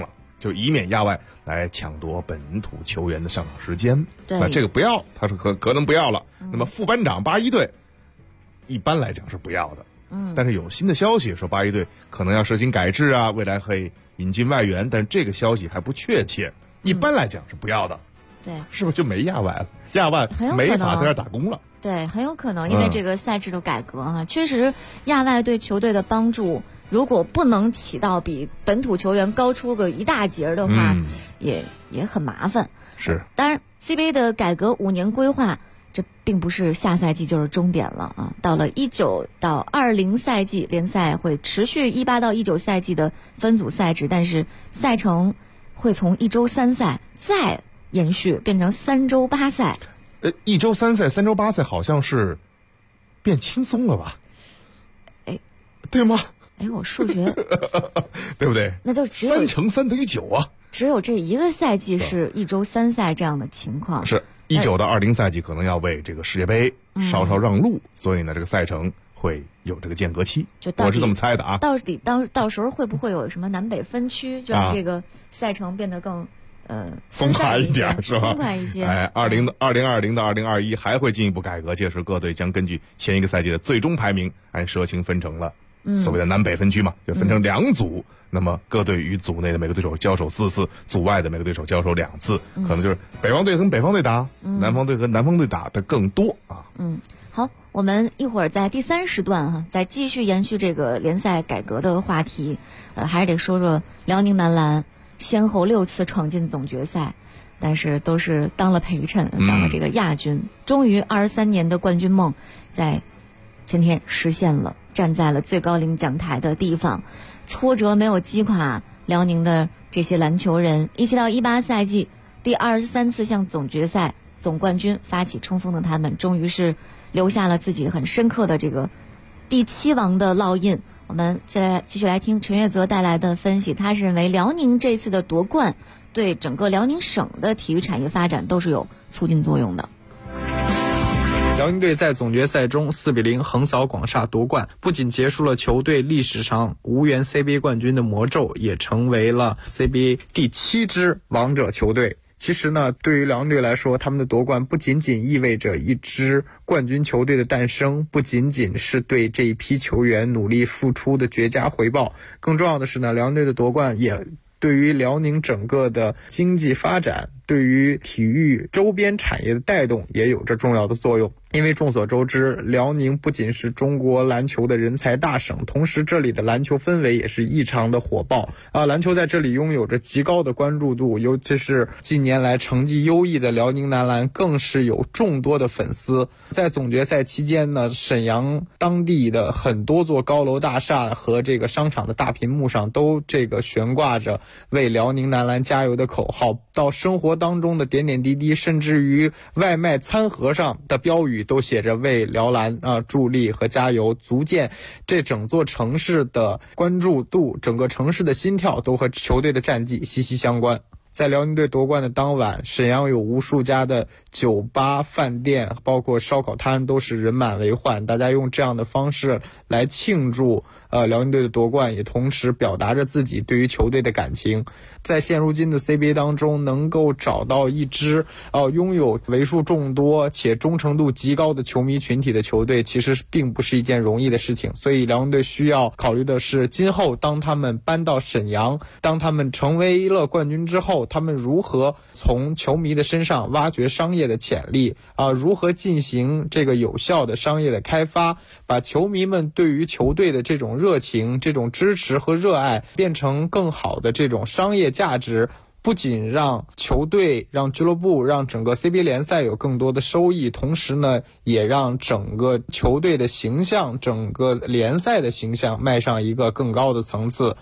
就以免亚外来抢夺本土球员的上场时间。 对， 那这个不要，他是可能不要了。那么副班长81队一般来讲是不要的。但是有新的消息说81队可能要实行改制啊，未来会引进外援，但这个消息还不确切。一般来讲是不要的。 对， 是不是就没亚外了？亚外没法在这儿打工了。 对，很有可能，因为这个赛制的改革哈，确实亚外对球队的帮助，如果不能起到比本土球员高出个一大截的话，也很麻烦。 是， 当然 CBA 的改革5年规划，这并不是下赛季就是终点了啊！到了19到20赛季，联赛会持续18到19赛季的分组赛制，但是赛程会从1周3赛再延续变成3周8赛。 1周3赛、3周8赛好像是变轻松了吧？ 哎， 对吗？ 哎，我数学对不对？ 那就只有 3乘3等于9啊！ 只有这一个赛季是1周3赛这样的情况。 是19到20赛季可能要为这个世界杯稍稍让路，所以呢，这个赛程会有这个间隔期。我是这么猜的啊。 到时候会不会有什么南北分区，就让这个赛程变得更松快一点是吧？ 松快一些。 哎，2020到2021还会进一步改革，届时各队将根据前一个赛季的最终排名按蛇形分成了所谓的南北分区嘛，就分成2组。那么各队与组内的每个对手交手4次，组外的每个对手交手2次，可能就是北方队和北方队打，南方队和南方队打的更多啊。 好，我们一会儿在第3时段哈，再继续延续这个联赛改革的话题，还是得说说辽宁男篮先后6次闯进总决赛，但是都是当了陪衬，当了这个亚军。终于23年的冠军梦在前天实现了，站在了最高领奖台的地方。挫折没有击垮辽宁的这些篮球人，17到18赛季第23次向总决赛总冠军发起冲锋的他们，终于是留下了自己很深刻的这个第7王的烙印。我们继续来听陈月泽带来的分析，他认为辽宁这次的夺冠对整个辽宁省的体育产业发展都是有促进作用的。 辽宁队在总决赛中4比0横扫广厦夺冠，不仅结束了球队历史上无缘 CBA 冠军的魔咒，也成为了 CBA 第7支王者球队。其实呢，对于辽宁队来说，他们的夺冠不仅仅意味着一支冠军球队的诞生，不仅仅是对这一批球员努力付出的绝佳回报，更重要的是呢，辽宁队的夺冠也对于辽宁整个的经济发展，对于体育周边产业的带动也有着重要的作用。因为众所周知，辽宁不仅是中国篮球的人才大省，同时这里的篮球氛围也是异常的火爆篮球在这里拥有着极高的关注度，尤其是近年来成绩优异的辽宁男篮更是有众多的粉丝。在总决赛期间呢，沈阳当地的很多座高楼大厦和这个商场的大屏幕上都这个悬挂着为辽宁男篮加油的口号，到生活当中的点点滴滴，甚至于外卖餐盒上的标语都写着为辽篮助力和加油，足见这整座城市的关注度，整个城市的心跳都和球队的战绩息息相关。在辽宁队夺冠的当晚，沈阳有无数家的酒吧、饭店，包括烧烤摊都是人满为患，大家用这样的方式来庆祝辽宁队的夺冠，也同时表达着自己对于球队的感情。在现如今的 CBA 当中，能够找到一支拥有为数众多且忠诚度极高的球迷群体的球队，其实并不是一件容易的事情。所以辽宁队需要考虑的是，今后当他们搬到沈阳，当他们成为了冠军之后，他们如何从球迷的身上挖掘商业的潜力如何进行这个有效的商业的开发，把球迷们对于球队的这种热情、这种支持和热爱变成更好的这种商业价值，不仅让球队、让俱乐部、让整个 CBA 联赛有更多的收益，同时呢，也让整个球队的形象、整个联赛的形象迈上一个更高的层次。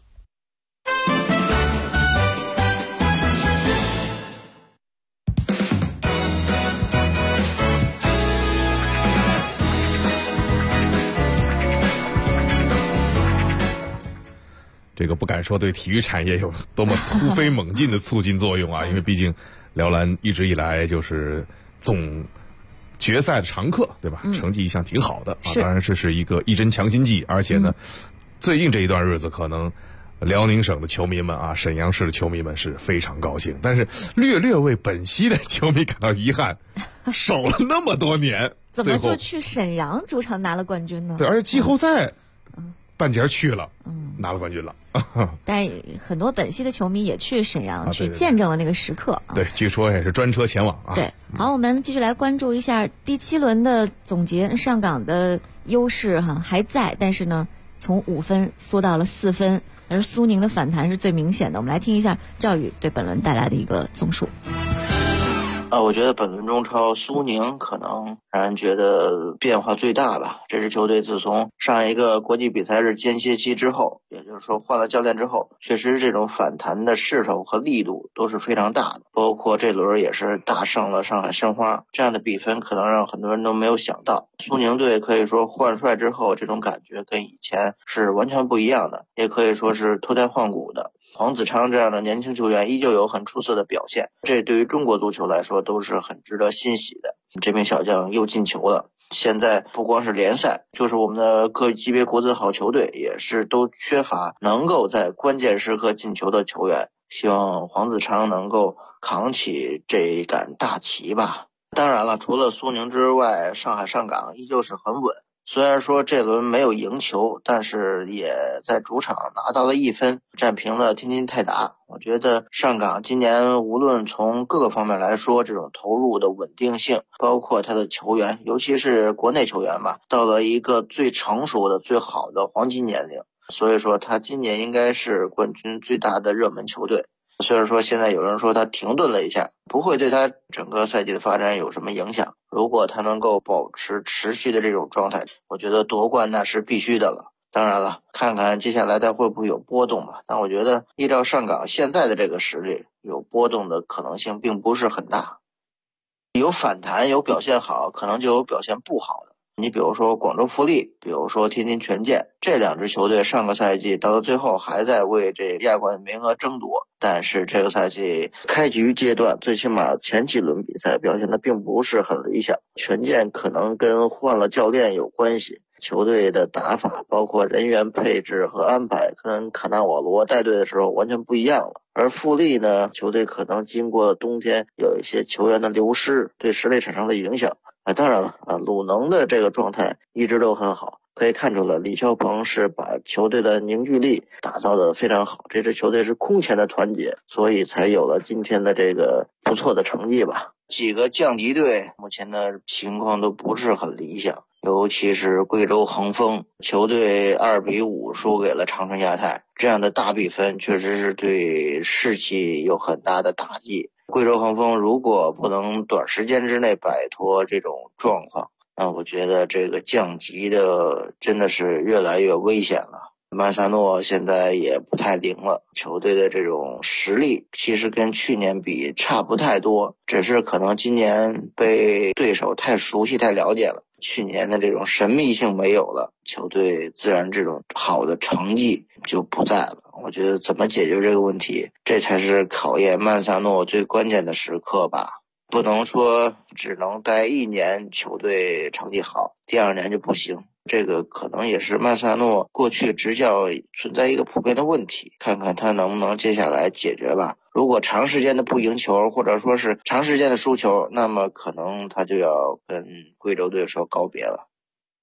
这个不敢说对体育产业有多么突飞猛进的促进作用因为毕竟辽篮一直以来就是总决赛的常客，对吧？成绩一向挺好的当然这是一个一针强心剂，而且呢，最近这一段日子可能辽宁省的球迷们啊，沈阳市的球迷们是非常高兴，但是略为本溪的球迷感到遗憾，守了那么多年， 怎么就去沈阳主场拿了冠军呢？ 对，而且季后赛半截去了，拿了冠军了。 但很多本溪的球迷也去沈阳去见证了那个时刻。 对，据说也是专车前往啊。 对，好，我们继续来关注一下第7轮的总结，上港的优势还在，但是呢，从5分缩到了4分。而苏宁的反弹是最明显的，我们来听一下赵宇对本轮带来的一个综述。 我觉得本轮中超苏宁可能让人觉得变化最大吧。这支球队自从上一个国际比赛日间歇期之后，也就是说换了教练之后，确实这种反弹的势头和力度都是非常大的。包括这轮也是大胜了上海申花，这样的比分可能让很多人都没有想到。苏宁队可以说换帅之后，这种感觉跟以前是完全不一样的，也可以说是脱胎换骨的。黄子昌这样的年轻球员依旧有很出色的表现，这对于中国足球来说都是很值得欣喜的。这名小将又进球了，现在不光是联赛，就是我们的各级别国字号球队也是都缺乏能够在关键时刻进球的球员，希望黄子昌能够扛起这一杆大旗吧。当然了，除了苏宁之外，上海上港依旧是很稳。虽然说这轮没有赢球，但是也在主场拿到了1分，战平了天津泰达。我觉得上港今年无论从各个方面来说，这种投入的稳定性，包括他的球员，尤其是国内球员吧，到了一个最成熟的最好的黄金年龄，所以说他今年应该是冠军最大的热门球队。虽然说现在有人说他停顿了一下，不会对他整个赛季的发展有什么影响，如果他能够保持持续的这种状态，我觉得夺冠那是必须的了。当然了，看看接下来他会不会有波动吧，但我觉得依照上港现在的这个实力，有波动的可能性并不是很大。有反弹，有表现好，可能就有表现不好的。你比如说广州富力，比如说天津权健，这2支球队上个赛季到了最后还在为这亚冠名额争夺，但是这个赛季开局阶段最起码前几轮比赛表现的并不是很理想。权健可能跟换了教练有关系，球队的打法包括人员配置和安排跟卡纳瓦罗带队的时候完全不一样了。而富力呢，球队可能经过冬天有一些球员的流失，对实力产生了影响。当然了鲁能的这个状态一直都很好，可以看出来李霄鹏是把球队的凝聚力打造的非常好，这支球队是空前的团结，所以才有了今天的这个不错的成绩吧。几个降级队目前的情况都不是很理想，尤其是贵州恒丰，球队2-5输给了长春亚泰，这样的大比分确实是对士气有很大的打击。贵州恒丰如果不能短时间之内摆脱这种状况，那我觉得这个降级的真的是越来越危险了。曼萨诺现在也不太灵了，球队的这种实力其实跟去年比差不太多，只是可能今年被对手太熟悉太了解了，去年的这种神秘性没有了，球队自然这种好的成绩就不在了。我觉得怎么解决这个问题，这才是考验曼萨诺最关键的时刻吧。不能说只能待1年球队成绩好，第2年就不行，这个可能也是曼萨诺过去执教存在一个普遍的问题，看看他能不能接下来解决吧。如果长时间的不赢球，或者说是长时间的输球，那么可能他就要跟贵州队说告别了。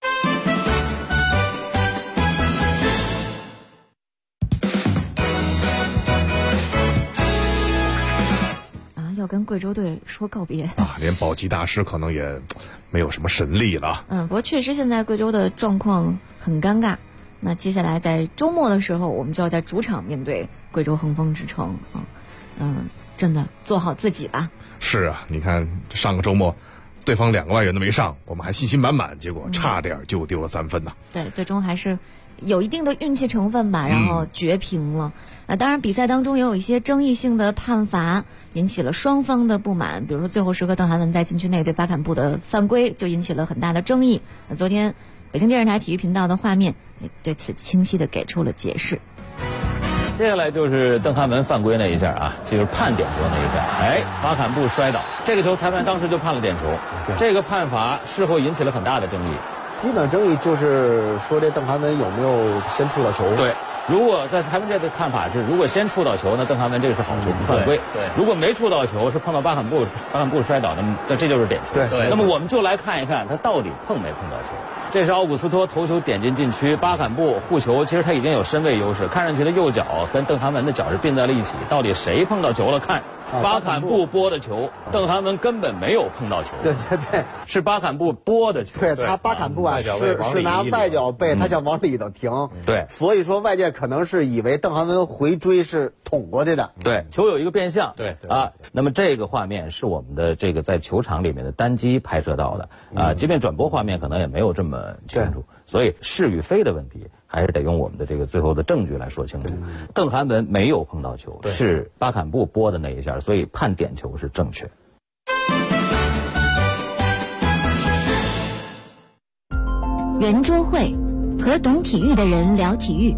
要跟贵州队说告别连保级大师可能也没有什么神力了。 不过确实现在贵州的状况很尴尬。那接下来在周末的时候，我们就要在主场面对贵州恒丰之城真的做好自己吧。 是啊，你看上个周末对方2个外援都没上，我们还信心满满，结果差点就丢了3分呢。 对，最终还是有一定的运气成分吧，然后绝平了。当然比赛当中也有一些争议性的判罚，引起了双方的不满。比如说最后时刻邓涵文在禁区内对巴坎布的犯规，就引起了很大的争议。昨天北京电视台体育频道的画面也对此清晰的给出了解释。 接下来就是邓涵文犯规那一下就是判点球那一下，巴坎布摔倒，这个球裁判当时就判了点球。这个判罚事后引起了很大的争议。 基本争议就是说这邓涵文有没有先触到球？ 对， 如果在裁判界的看法是，如果先触到球，那邓涵文这个是好球不犯规； 对， 如果没触到球，是碰到巴坎布摔倒，那这就是点球。 对， 那么我们就来看一看他到底碰没碰到球。这是奥古斯托头球点进禁区，巴坎布护球，其实他已经有身位优势，看上去的右脚跟邓涵文的脚是并在了一起，到底谁碰到球了？看巴坎布拨的球，邓涵文根本没有碰到球。 对， 是巴坎布拨的球。 对，他巴坎布啊是拿外脚背，他想往里头停。 对， 所以说外界可能是以为邓涵文回追是捅过去的。 对，球有一个变向。 对啊，那么这个画面是我们的这个在球场里面的单机拍摄到的啊，即便转播画面可能也没有这么清楚，所以是与非的问题还是得用我们的这个最后的证据来说清楚。邓涵文没有碰到球，是巴坎布拨的那一下，所以判点球是正确。 圆桌会，和懂体育的人聊体育。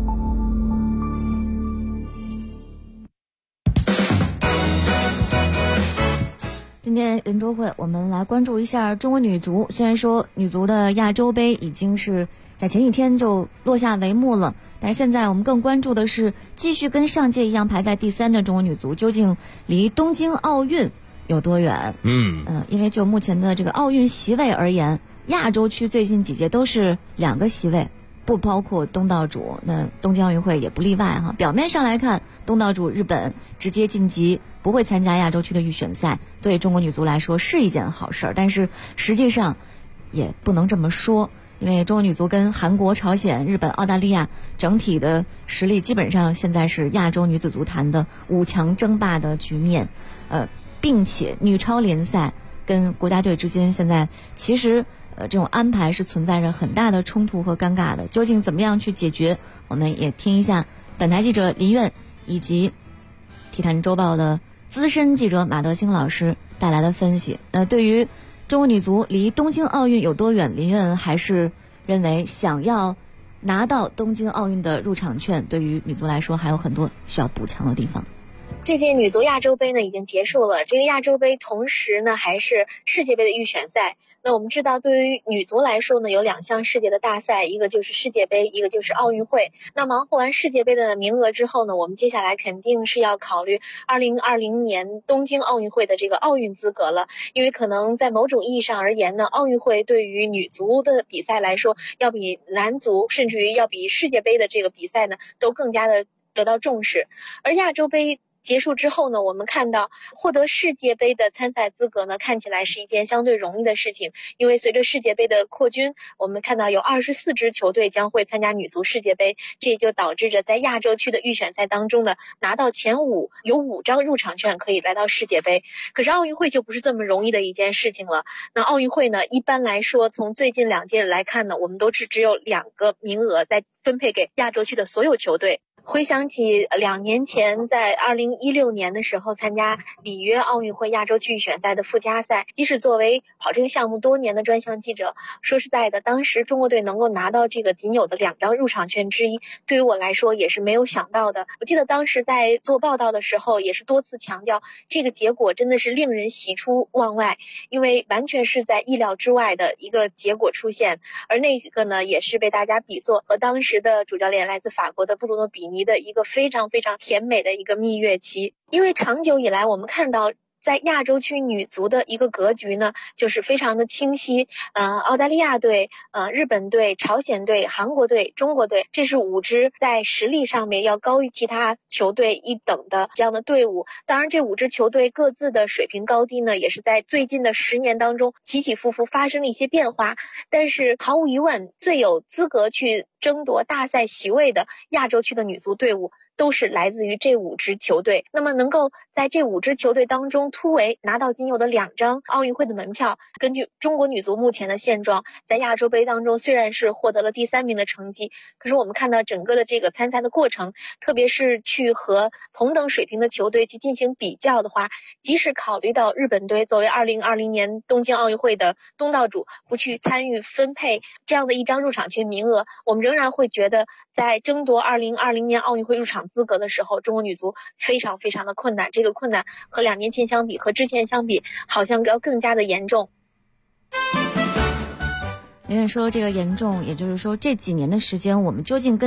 今天圆桌会，我们来关注一下中国女足。虽然说女足的亚洲杯已经是在前几天就落下帷幕了，但是现在我们更关注的是继续跟上届一样排在第3的中国女足，究竟离东京奥运有多远？因为就目前的这个奥运席位而言，亚洲区最近几届都是2个席位，不包括东道主，那东京奥运会也不例外哈。表面上来看，东道主日本直接晋级，不会参加亚洲区的预选赛，对中国女足来说是一件好事儿，但是实际上也不能这么说，因为中国女足跟韩国、朝鲜、日本、澳大利亚整体的实力基本上现在是亚洲女子足坛的5强争霸的局面，并且女超联赛跟国家队之间现在其实这种安排是存在着很大的冲突和尴尬的，究竟怎么样去解决？我们也听一下本台记者林苑以及体坛周报的资深记者马德兴老师带来的分析。对于中国女足离东京奥运有多远，林苑还是认为想要拿到东京奥运的入场券，对于女足来说还有很多需要补强的地方。 这届女足亚洲杯呢已经结束了，这个亚洲杯同时呢还是世界杯的预选赛。那我们知道，对于女足来说呢，有2项世界的大赛，一个就是世界杯，一个就是奥运会。那忙活完世界杯的名额之后呢，我们接下来肯定是要考虑2020年东京奥运会的这个奥运资格了，因为可能在某种意义上而言呢，奥运会对于女足的比赛来说，要比男足甚至于要比世界杯的这个比赛呢都更加的得到重视。而亚洲杯结束之后呢，我们看到获得世界杯的参赛资格呢，看起来是一件相对容易的事情，因为随着世界杯的扩军，我们看到有24支球队将会参加女足世界杯，这也就导致着在亚洲区的预选赛当中呢，拿到前5，有5张入场券可以来到世界杯。可是奥运会就不是这么容易的一件事情了。那奥运会呢，一般来说从最近2届来看呢，我们都是只有2个名额在分配给亚洲区的所有球队。回想起2年前在2016年的时候参加里约奥运会亚洲区预选赛的附加赛，即使作为跑这个项目多年的专项记者，说实在的，当时中国队能够拿到这个仅有的2张入场券之一，对于我来说也是没有想到的。我记得当时在做报道的时候也是多次强调，这个结果真的是令人喜出望外，因为完全是在意料之外的一个结果出现，而那个呢也是被大家比作和当时的主教练来自法国的布鲁诺比尼的一个非常非常甜美的一个蜜月期。因为长久以来我们看到在亚洲区女足的一个格局呢，就是非常的清晰。澳大利亚队、日本队、朝鲜队、韩国队、中国队，这是5支在实力上面要高于其他球队一等的这样的队伍。当然，这5支球队各自的水平高低呢，也是在最近的10年当中起起伏伏发生了一些变化。但是毫无疑问，最有资格去争夺大赛席位的亚洲区的女足队伍，都是来自于这5支球队。那么能够在这5支球队当中突围拿到仅有的2张奥运会的门票，根据中国女足目前的现状，在亚洲杯当中虽然是获得了第3名的成绩，可是我们看到整个的这个参赛的过程，特别是去和同等水平的球队去进行比较的话，即使考虑到日本队作为2020年东京奥运会的东道主不去参与分配这样的一张入场券名额，我们仍然会觉得在争夺2020年奥运会入场资格的时候，中国女足非常非常的困难。这个困难和2年前相比，和之前相比，好像要更加的严重。 林远说这个严重，也就是说这几年的时间，我们究竟跟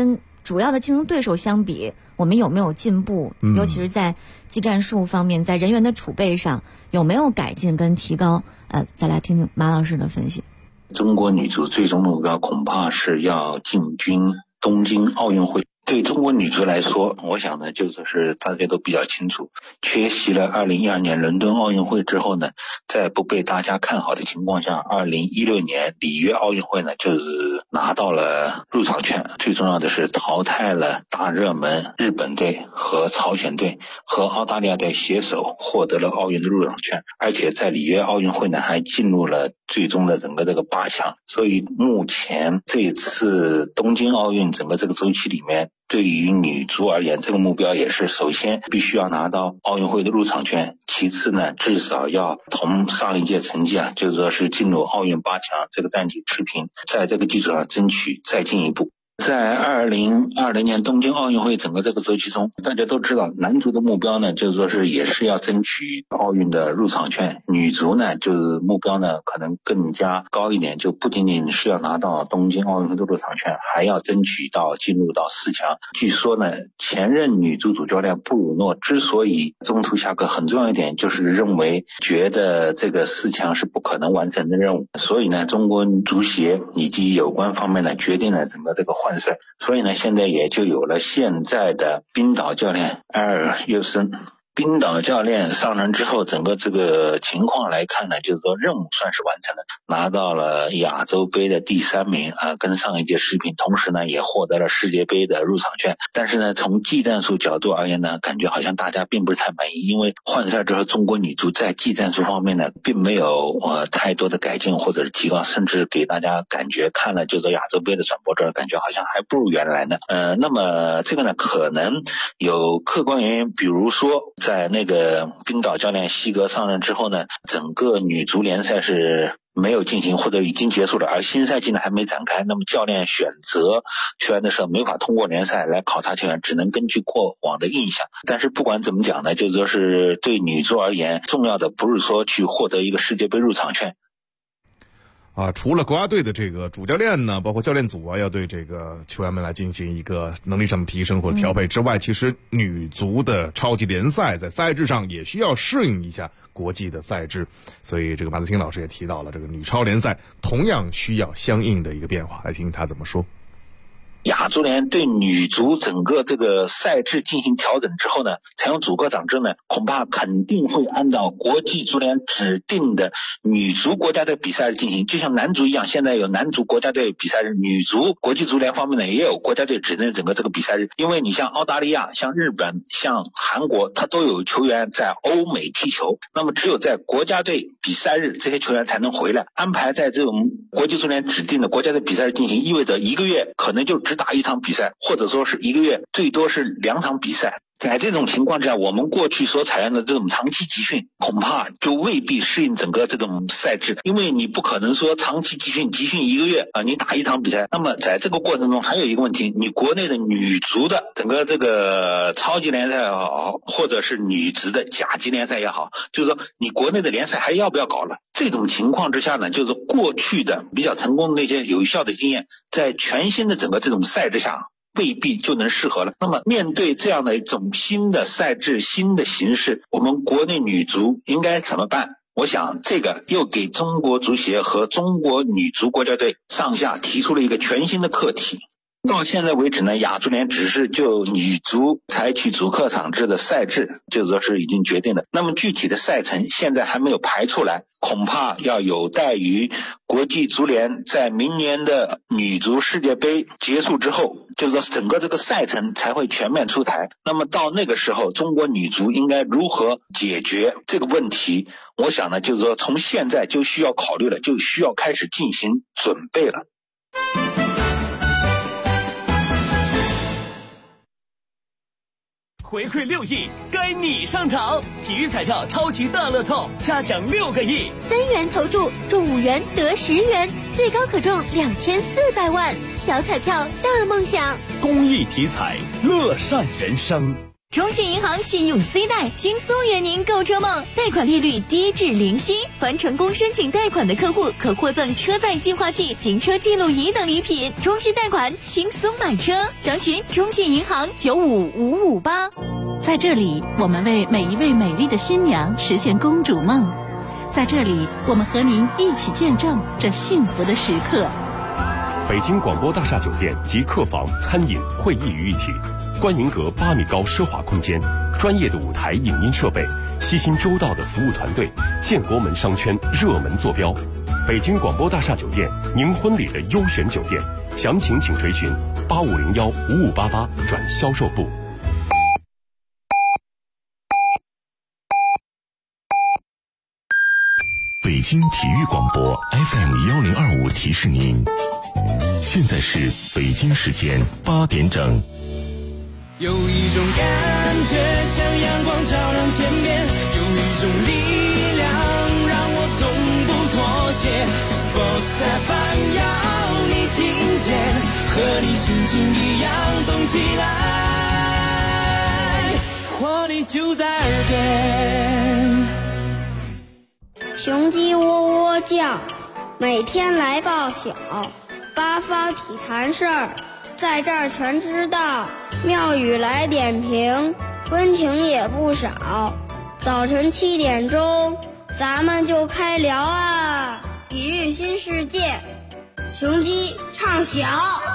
主要的竞争对手相比，我们有没有进步？尤其是在技战术方面，在人员的储备上有没有改进跟提高？再来听听马老师的分析。 中国女足最终目标恐怕是要进军东京奥运会。对中国女足来说，我想呢，就是大家都比较清楚，缺席了2012年伦敦奥运会之后呢，在不被大家看好的情况下，2016年里约奥运会呢，就是拿到了入场券。最重要的是淘汰了大热门日本队和朝鲜队和澳大利亚队携手获得了奥运的入场券，而且在里约奥运会呢，还进入了最终的整个这个8强。所以目前这次东京奥运整个这个周期里面，对于女足而言，这个目标也是首先必须要拿到奥运会的入场券，其次呢，至少要同上一届成绩就是说是进入奥运8强这个战绩持平，在这个基础上争取再进一步。在2020年东京奥运会整个这个周期中，大家都知道男足的目标呢，就是说是也是要争取奥运的入场券，女足呢就是目标呢可能更加高一点，就不仅仅是要拿到东京奥运会的入场券，还要争取到进入到4强。据说呢，前任女足主教练布鲁诺之所以中途下课，很重要一点就是觉得这个4强是不可能完成的任务，所以呢，中国足协以及有关方面呢决定了整个这个换帅，所以呢，现在也就有了现在的冰岛教练埃尔约森。冰岛教练上任之后，整个这个情况来看呢，就是说任务算是完成了，拿到了亚洲杯的第3名跟上一届持平，同时呢也获得了世界杯的入场券。但是呢，从技战术角度而言呢，感觉好像大家并不是太满意，因为换帅之后，中国女足在技战术方面呢，并没有太多的改进或者是提高，甚至给大家感觉看了就是亚洲杯的转播这儿，感觉好像还不如原来呢。那么这个呢，可能有客观原因，比如说在那个冰岛教练西格上任之后呢，整个女足联赛是没有进行或者已经结束了，而新赛季呢还没展开，那么教练选择球员的时候没法通过联赛来考察球员，只能根据过往的印象。但是不管怎么讲呢，就是说是对女足而言，重要的不是说去获得一个世界杯入场券。 除了国家队的这个主教练呢，包括教练组要对这个球员们来进行一个能力上的提升或者调配之外，其实女足的超级联赛在赛制上也需要适应一下国际的赛制，所以这个马德清老师也提到了这个女超联赛同样需要相应的一个变化，来听他怎么说。 亚足联对女足整个这个赛制进行调整之后呢，采用组阁长制呢，恐怕肯定会按照国际足联指定的女足国家队比赛日进行，就像男足一样，现在有男足国家队比赛日，女足国际足联方面呢也有国家队指定整个这个比赛日。因为你像澳大利亚、像日本、像韩国，它都有球员在欧美踢球，那么只有在国家队比赛日这些球员才能回来，安排在这种国际足联指定的国家队比赛日进行，意味着一个月可能就只打1场比赛，或者说是一个月最多是2场比赛。在这种情况之下，我们过去所采用的这种长期集训恐怕就未必适应整个这种赛制，因为你不可能说长期集训1个月你打1场比赛。那么在这个过程中还有一个问题，你国内的女足的整个这个超级联赛也好，或者是女足的甲级联赛也好，就是说你国内的联赛还要不要搞了？这种情况之下呢，就是过去的比较成功的那些有效的经验，在全新的整个这种赛制下未必就能适合了。那么面对这样的一种新的赛制、新的形式，我们国内女足应该怎么办？我想这个又给中国足协和中国女足国家队上下提出了一个全新的课题。到现在为止呢，亚足联只是就女足采取主客场制的赛制，就是说是已经决定了。那么具体的赛程现在还没有排出来，恐怕要有待于国际足联在明年的女足世界杯结束之后，就是说整个这个赛程才会全面出台。那么到那个时候，中国女足应该如何解决这个问题？我想呢，就是说从现在就需要考虑了，就需要开始进行准备了。 回馈6亿，该你上场！体育彩票超级大乐透，嘉奖6个亿 ，3元投注中5元得10元，最高可中2400万，小彩票大梦想。 公益体彩，乐善人生。 中信银行信用 C 贷轻松圆您购车梦，贷款利率低至零息，凡成功申请贷款的客户可获赠车载净化器、行车记录仪等礼品。中信贷款轻松买车，详询中信银行95558。 在这里，我们为每一位美丽的新娘实现公主梦。在这里，我们和您一起见证这幸福的时刻。 北京广播大厦酒店集客房、餐饮、会议于一体，观云阁8米高奢华空间，专业的舞台影音设备，悉心周到的服务团队，建国门商圈热门坐标。北京广播大厦酒店，您婚礼的优选酒店，详情请垂询85015588转销售部。北京体育广播 FM1025提示您，现在是北京时间8点整。 有一种感觉像阳光照亮天边，有一种力量让我从不妥协。Sports FM 要你听见，和你心情一样动起来，活力就在耳边。 雄鸡喔喔叫，每天来报晓，八方体坛事儿，在这儿全知道。庙宇来点评，温情也不少。早晨7点钟，咱们就开聊啊！体育新世界，雄鸡唱晓。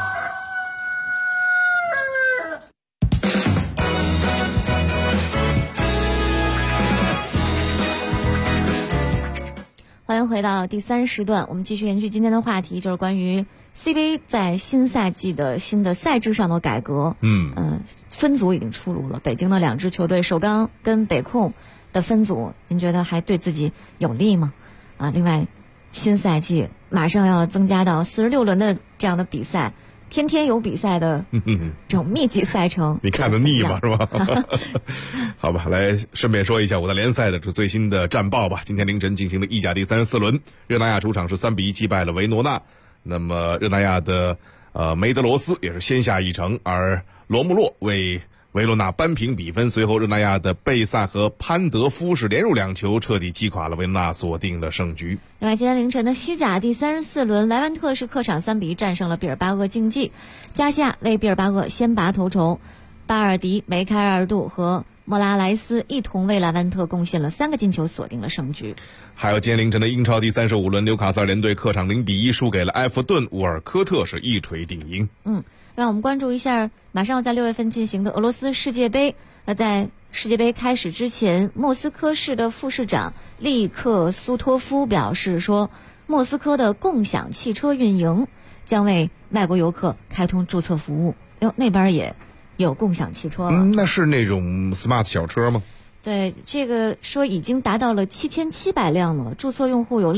欢迎回到第3时段，我们继续延续今天的话题，就是关于 CBA 在新赛季的新的赛制上的改革。分组已经出炉了，北京的2支球队首钢跟北控的分组，您觉得还对自己有利吗？另外，新赛季马上要增加到46轮的这样的比赛，天天有比赛的这种密集赛程， 你看得腻吗？是吧？好吧，来顺便说一下我的联赛的最新的战报吧。今天凌晨进行的意甲第34轮，热那亚主场是3比1击败了维罗纳。那么热那亚的梅德罗斯也是先下一城，而罗穆洛为维罗纳扳平比分。随后热那亚的贝萨和潘德夫是连入2球，彻底击垮了维罗纳，锁定了胜局。 另外，今天凌晨的西甲第34轮，莱万特是客场3比1战胜了毕尔巴鄂竞技，加西亚为毕尔巴鄂先拔头筹，巴尔迪、梅开二度和莫拉莱斯一同为莱万特贡献了3个进球，锁定了胜局。 还有今天凌晨的英超第35轮，纽卡斯尔联队客场0比1输给了埃弗顿，沃尔科特是一锤定音。 让我们关注一下马上要在6月份进行的俄罗斯世界杯。在世界杯开始之前，莫斯科市的副市长利克苏托夫表示说，莫斯科的共享汽车运营将为外国游客开通注册服务。那边也有共享汽车了。 那是那种 smart 小车吗？ 对，这个说已经达到了7700辆了，注册用户有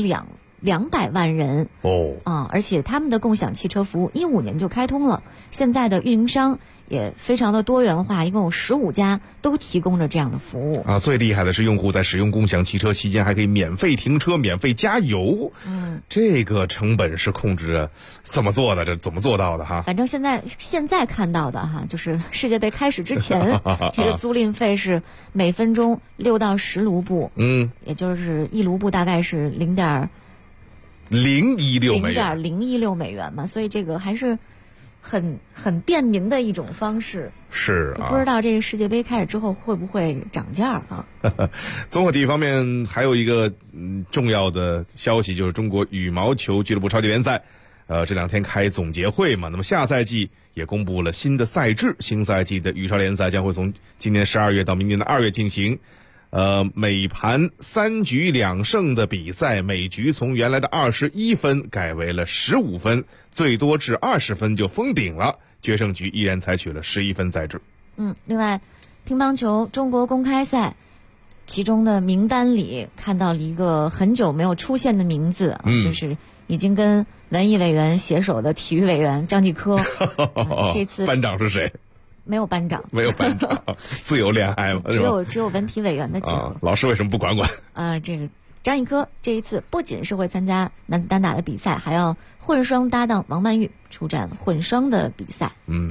200万人而且他们的共享汽车服务15年就开通了，现在的运营商也非常的多元化，一共有15家都提供着这样的服务最厉害的是用户在使用共享汽车期间还可以免费停车、免费加油。这个成本是控制着怎么做的？这怎么做到的哈？ 反正现在看到的哈，就是世界杯开始之前这个租赁费是每分钟6到10卢布，也就是1卢布大概是0.016美元嘛，所以这个还是很便民的一种方式。 是不知道这个世界杯开始之后会不会涨价啊？ 综合体育方面还有一个重要的消息，就是中国羽毛球俱乐部超级联赛这2天开总结会嘛，那么下赛季也公布了新的赛制，新赛季的羽超联赛将会从今年12月到明年的2月进行。每盘3局2胜的比赛，每局从原来的21分改为了15分，最多至20分就封顶了。决胜局依然采取了11分赛制。 另外，乒乓球中国公开赛其中的名单里看到了一个很久没有出现的名字，就是已经跟文艺委员携手的体育委员张继科。这次班长是谁？ 没有班长， 自由恋爱嘛， 只有文体委员的奖。 老师为什么不管管？ 这个张继科这一次不仅是会参加男子单打的比赛，还要混双搭档王曼玉出战混双的比赛。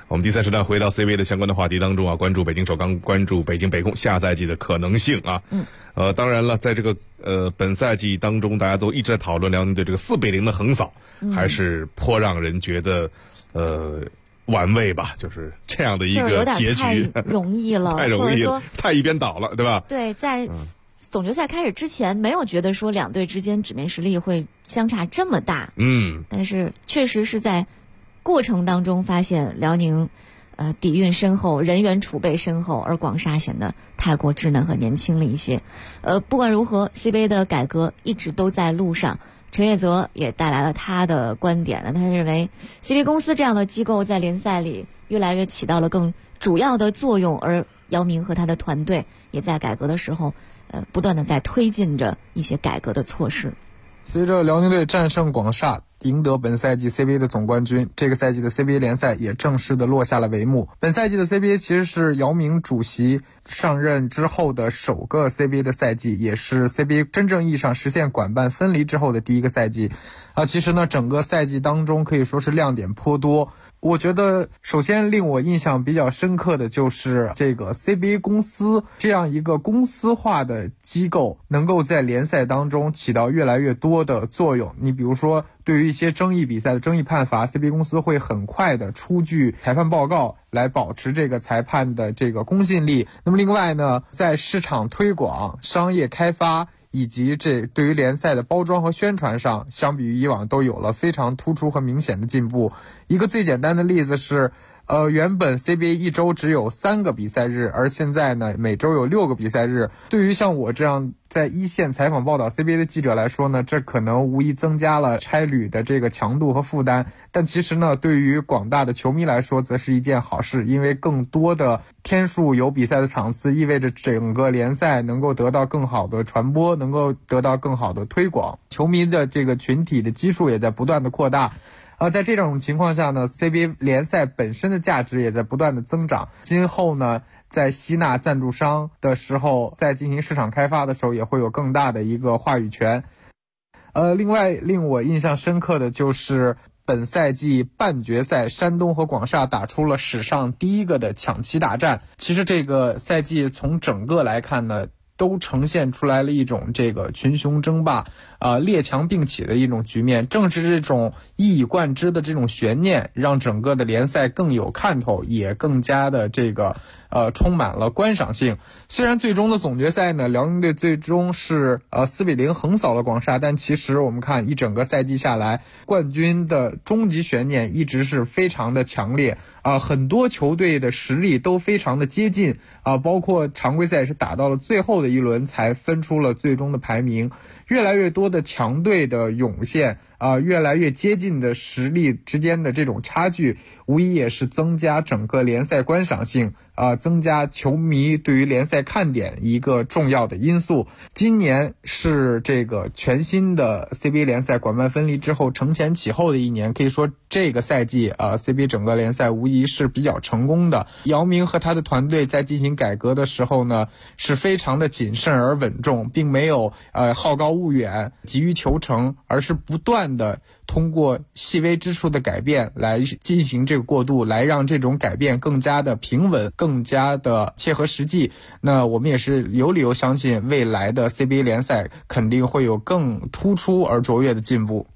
我们第3时段回到 CBA 的相关的话题当中啊，关注北京首钢，关注北京北控下赛季的可能性啊。当然了，在这个本赛季当中，大家都一直在讨论辽宁队这个4-0的横扫，还是颇让人觉得玩味吧，就是这样的一个结局， 太容易了， 太容易了，太一边倒了，对吧？ 对，在总决赛开始之前，没有觉得说两队之间纸面实力会相差这么大。但是确实是在过程当中发现辽宁底蕴深厚，人员储备深厚，而广厦显得太过稚嫩和年轻了一些。不管如何 CBA 的改革一直都在路上。陈月泽也带来了他的观点呢，他认为 CBA 公司这样的机构在联赛里越来越起到了更主要的作用，而姚明和他的团队也在改革的时候不断的在推进着一些改革的措施。 随着辽宁队战胜广厦，赢得本赛季 CBA 的总冠军，这个赛季的 CBA 联赛也正式的落下了帷幕。本赛季的 CBA 其实是姚明主席上任之后的首个 CBA 的赛季，也是 CBA 真正意义上实现管办分离之后的第一个赛季。其实呢，整个赛季当中可以说是亮点颇多。我觉得首先令我印象比较深刻的就是这个 CBA 公司这样一个公司化的机构能够在联赛当中起到越来越多的作用。你比如说对于一些争议比赛的争议判罚， CBA 公司会很快的出具裁判报告来保持这个裁判的这个公信力。那么另外呢，在市场推广、商业开发以及这对于联赛的包装和宣传上，相比于以往都有了非常突出和明显的进步。一个最简单的例子是原本 CBA 一周只有3个比赛日，而现在呢每周有6个比赛日。对于像我这样在一线采访报道 CBA 的记者来说呢，这可能无疑增加了差旅的这个强度和负担，但其实呢对于广大的球迷来说则是一件好事，因为更多的天数有比赛的场次意味着整个联赛能够得到更好的传播，能够得到更好的推广，球迷的这个群体的基数也在不断的扩大。在这种情况下呢， CBA 联赛本身的价值也在不断的增长。今后呢，在吸纳赞助商的时候，在进行市场开发的时候，也会有更大的一个话语权。另外令我印象深刻的就是本赛季半决赛，山东和广厦打出了史上第一个的抢七大战。其实这个赛季从整个来看呢，都呈现出来了一种这个群雄争霸列强并起的一种局面。正是这种一以贯之的这种悬念，让整个的联赛更有看头，也更加的这个充满了观赏性。虽然最终的总决赛呢，辽宁队最终是4-0横扫了广厦，但其实我们看一整个赛季下来，冠军的终极悬念一直是非常的强烈很多球队的实力都非常的接近包括常规赛是打到了最后的一轮才分出了最终的排名。越来越多的强队的涌现越来越接近的实力之间的这种差距，无疑也是增加整个联赛观赏性增加球迷对于联赛看点一个重要的因素。今年是这个全新的 CBA 联赛管办分离之后承前启后的一年，可以说这个赛季CBA 整个联赛无疑是比较成功的。姚明和他的团队在进行改革的时候呢，是非常的谨慎而稳重，并没有好高骛远急于求成，而是不断的通过细微之处的改变来进行这个过渡，来让这种改变更加的平稳，更加的切合实际。那我们也是有理由相信未来的 CBA 联赛肯定会有更突出而卓越的进步。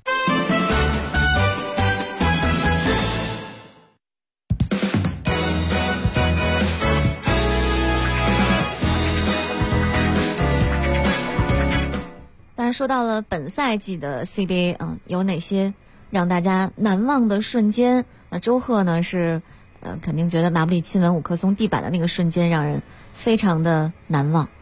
说到了本赛季的 CBA 有哪些让大家难忘的瞬间？那周贺呢是肯定觉得马布里亲吻五棵松地板的那个瞬间让人非常的难忘。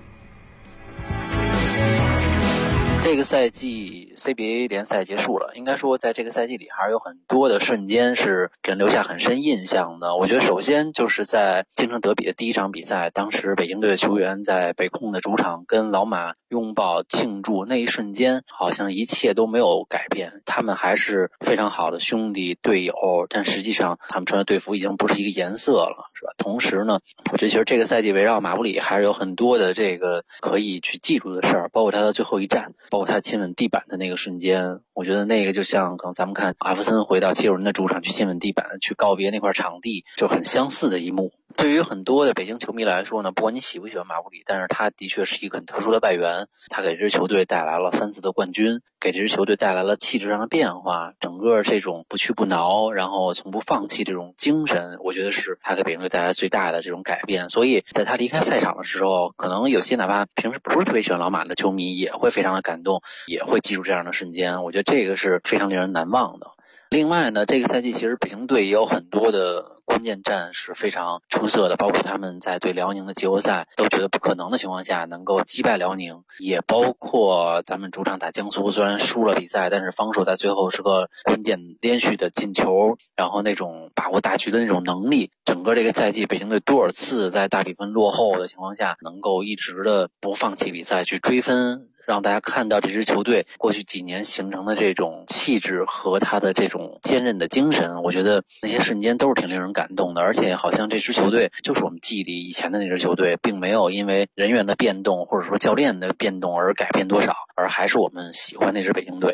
这个赛季 CBA 联赛结束了，应该说在这个赛季里还是有很多的瞬间是给人留下很深印象的。我觉得首先就是在京城德比的第一场比赛，当时北京队的球员在北控的主场跟老马拥抱庆祝，那一瞬间好像一切都没有改变，他们还是非常好的兄弟队友，但实际上他们穿的队服已经不是一个颜色了，是吧？同时呢，我觉得其实这个赛季围绕马布里还是有很多的这个可以去记住的事儿，包括他的最后一战，包包括他亲吻地板的那个瞬间，我觉得那个就像可能咱们看艾弗森回到七六人的主场去亲吻地板，去告别那块场地，就很相似的一幕。对于很多的北京球迷来说呢，不管你喜不喜欢马布里，但是他的确是一个很特殊的外援，他给这支球队带来了3次的冠军，给这支球队带来了气质上的变化，整个这种不屈不挠，然后从不放弃这种精神，我觉得是他给北京队带来最大的这种改变。所以在他离开赛场的时候，可能有些哪怕平时不是特别喜欢老马的球迷也会非常的感动，也会记住这样的瞬间，我觉得这个是非常令人难忘的。另外呢，这个赛季其实北京队也有很多的关键战是非常出色的，包括他们在对辽宁的季后赛都觉得不可能的情况下能够击败辽宁，也包括咱们主场打江苏，虽然输了比赛，但是防守在最后是个关键连续的进球，然后那种把握大局的那种能力，整个这个赛季北京队多少次在大比分落后的情况下能够一直的不放弃比赛去追分，让大家看到这支球队过去几年形成的这种气质和他的这种坚韧的精神，我觉得那些瞬间都是挺令人感动的。而且好像这支球队就是我们记忆里以前的那支球队，并没有因为人员的变动或者说教练的变动而改变多少，而还是我们喜欢那支北京队。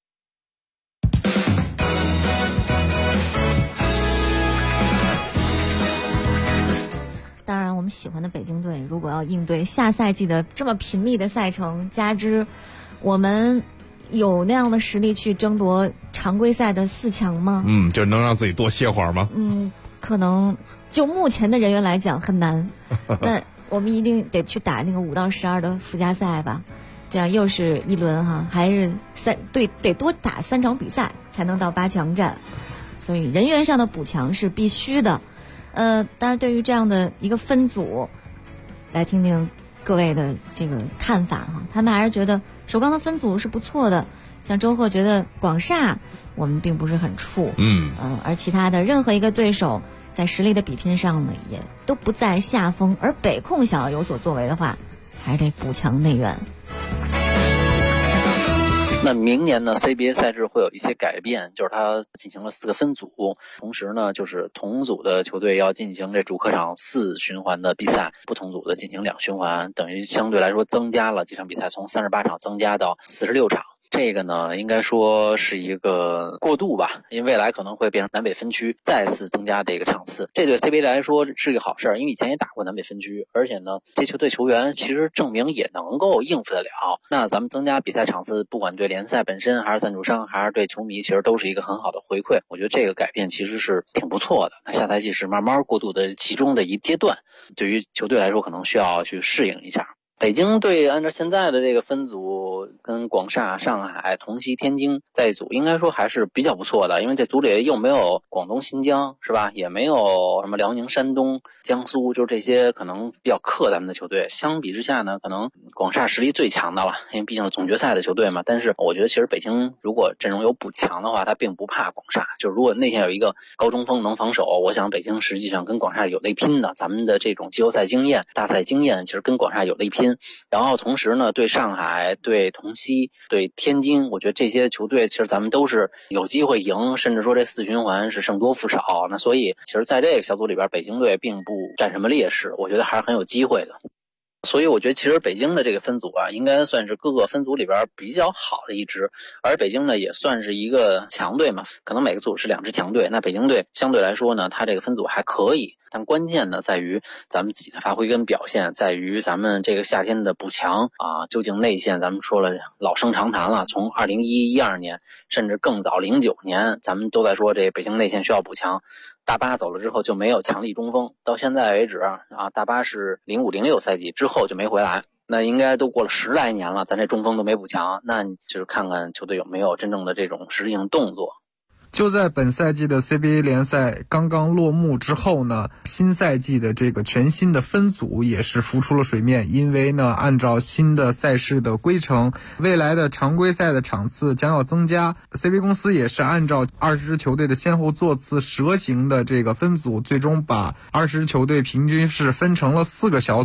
当然我们喜欢的北京队如果要应对下赛季的这么频密的赛程，加之我们有那样的实力去争夺常规赛的4强吗？ 就能让自己多歇会儿吗？ 可能就目前的人员来讲很难。那我们一定得去打那个5到12的附加赛吧，这样又是一轮哈，还是得多打3场比赛才能到8强战，所以人员上的补强是必须的。当然对于这样的一个分组，来听听各位的这个看法哈。他们还是觉得首钢的分组是不错的，像周贺觉得广厦我们并不是很怵，而其他的任何一个对手在实力的比拼上呢也都不在下风，而北控想要有所作为的话，还是得补强内援。 那明年呢 CBA 赛制会有一些改变，就是它进行了4个分组，同时呢就是同组的球队要进行这主客场4循环的比赛，不同组的进行2循环，等于相对来说增加了几场比赛，从38场增加到46场。这个呢应该说是一个过渡吧，因为未来可能会变成南北分区再次增加的一个场次，这对 CBA 来说是一个好事，因为以前也打过南北分区，而且呢这球队球员其实证明也能够应付得了，那咱们增加比赛场次，不管对联赛本身还是赞助商还是对球迷，其实都是一个很好的回馈，我觉得这个改变其实是挺不错的。那下赛季是慢慢过渡的其中的一阶段，对于球队来说可能需要去适应一下。北京队按照现在的这个分组，跟广厦、上海、同曦、天津在一组，应该说还是比较不错的，因为这组里又没有广东、新疆，是吧？也没有什么辽宁、山东、江苏，就是这些可能比较克咱们的球队。相比之下呢，可能广厦实力最强的了，因为毕竟是总决赛的球队嘛。但是我觉得其实北京如果阵容有补强的话，他并不怕广厦。就是如果那天有一个高中锋能防守，我想北京实际上跟广厦有的一拼的。咱们的这种季后赛经验、大赛经验，其实跟广厦有的一拼。然后同时呢，对上海、对同曦、对天津，我觉得这些球队其实咱们都是有机会赢，甚至说这4循环是胜多负少。那所以其实在这个小组里边，北京队并不占什么劣势，我觉得还是很有机会的。所以我觉得其实北京的这个分组啊，应该算是各个分组里边比较好的一支，而北京呢也算是一个强队嘛，可能每个组是2支强队，那北京队相对来说呢，它这个分组还可以，但关键呢在于咱们自己的发挥跟表现，在于咱们这个夏天的补强啊，究竟内线咱们说了老生常谈了，从2011、12年甚至更早09年，咱们都在说这北京内线需要补强。大巴走了之后就没有强力中锋，到现在为止啊，大巴是05、06赛季之后就没回来，那应该都过了10来年了，咱这中锋都没补强，那你就是看看球队有没有真正的这种实质性动作。 就在本赛季的 CBA 联赛刚刚落幕之后呢，新赛季的这个全新的分组也是浮出了水面。因为呢，按照新的赛事的规程，未来的常规赛的场次将要增加。CBA 公司也是按照20支球队的先后座次蛇形的这个分组，最终把20支球队平均是分成了4个小组。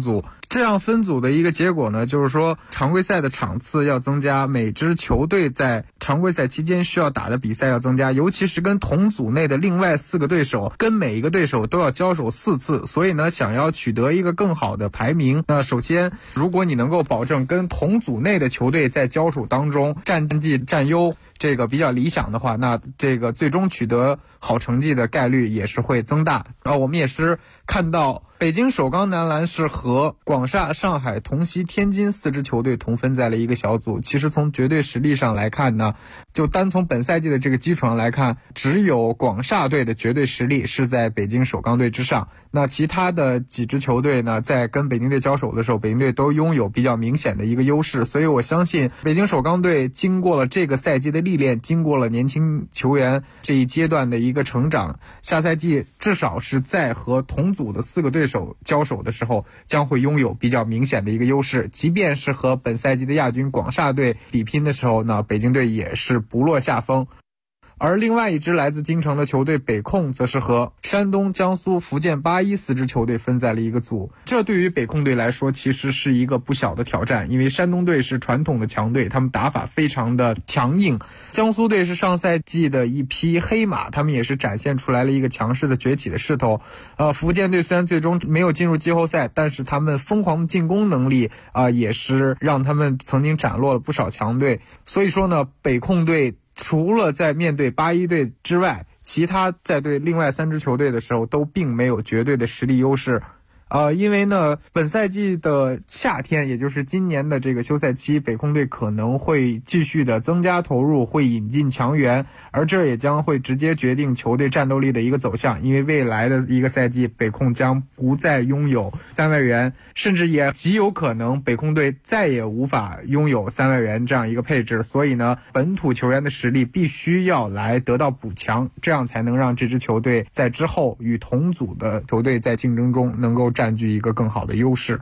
这样分组的一个结果呢，就是说常规赛的场次要增加，每支球队在常规赛期间需要打的比赛要增加，尤其是跟同组内的另外4个对手，跟每一个对手都要交手4次。所以呢，想要取得一个更好的排名，那首先如果你能够保证跟同组内的球队在交手当中战绩占优，这个比较理想的话，那这个最终取得好成绩的概率也是会增大。我们也是看到北京首钢男篮是和广厦、上海、同曦、天津4支球队同分在了一个小组。其实从绝对实力上来看呢，就单从本赛季的这个基础上来看，只有广厦队的绝对实力是在北京首钢队之上。那其他的几支球队呢，在跟北京队交手的时候，北京队都拥有比较明显的一个优势。所以我相信北京首钢队经过了这个赛季的历练，经过了年轻球员这一阶段的一个成长，下赛季至少是在和同组的4个对手交手的时候，将会拥有比较明显的一个优势。即便是和本赛季的亚军广厦队比拼的时候呢，北京队也是不落下风。而另外一支来自京城的球队北控则是和山东、江苏、福建8-1 4支球队分在了一个组。这对于北控队来说其实是一个不小的挑战，因为山东队是传统的强队，他们打法非常的强硬，江苏队是上赛季的一匹黑马，他们也是展现出来了一个强势的崛起的势头。福建队虽然最终没有进入季后赛，但是他们疯狂的进攻能力也是让他们曾经斩落了不少强队。所以说呢，北控队除了在面对8-1队之外，其他在对另外3支球队的时候都并没有绝对的实力优势。因为呢，本赛季的夏天，也就是今年的这个休赛期，北控队可能会继续的增加投入，会引进强援，而这也将会直接决定球队战斗力的一个走向。因为未来的一个赛季，北控将不再拥有3外援，甚至也极有可能北控队再也无法拥有3外援这样一个配置。所以呢，本土球员的实力必须要来得到补强，这样才能让这支球队在之后与同组的球队在竞争中能够占据一个更好的优势。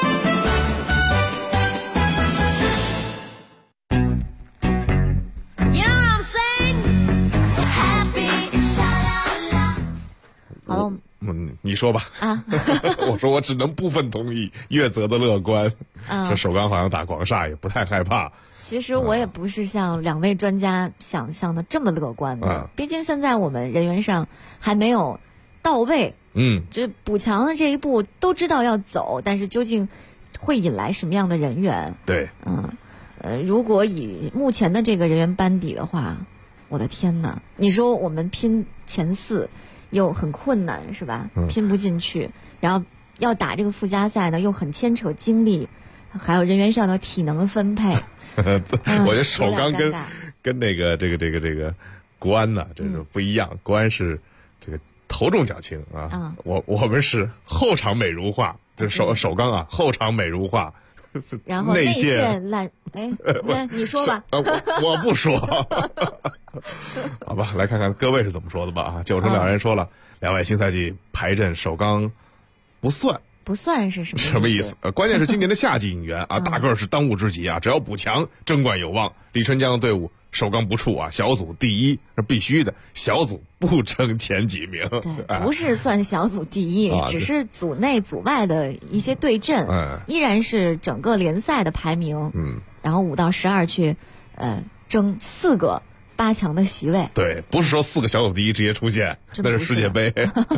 好， 你说吧。我说我只能部分同意岳泽的乐观。说首钢好像打广厦也不太害怕。 其实我也不是像2位专家想象的这么乐观的。毕竟现在我们人员上还没有到位。这补强的这一步都知道要走，但是究竟会引来什么样的人员？ 对， 如果以目前的这个人员班底的话，我的天哪！你说我们拼前4又很困难，是吧？拼不进去，然后要打这个附加赛呢，又很牵扯精力，还有人员上的体能分配。 我觉得首钢跟那个这个国安呢，这个不一样。国安是这个头重脚轻啊，我们是后场美如画，就首钢啊，后场美如画， 然后内线烂，你说吧， 我不说，好吧，来看看各位是怎么说的吧。90两人说了，2位新赛季排阵首钢不算是什么意思？关键是今年的夏季引援啊，大个是当务之急啊，只要补强，争冠有望。李春江的队伍首钢不怵啊，小组第一是必须的，小组不争前几名。 对，不是算小组第一，只是组内组外的一些对阵，依然是整个联赛的排名。然后5到12去，争4个8强的席位。 对，不是说4个小组第一直接出现，那是世界杯。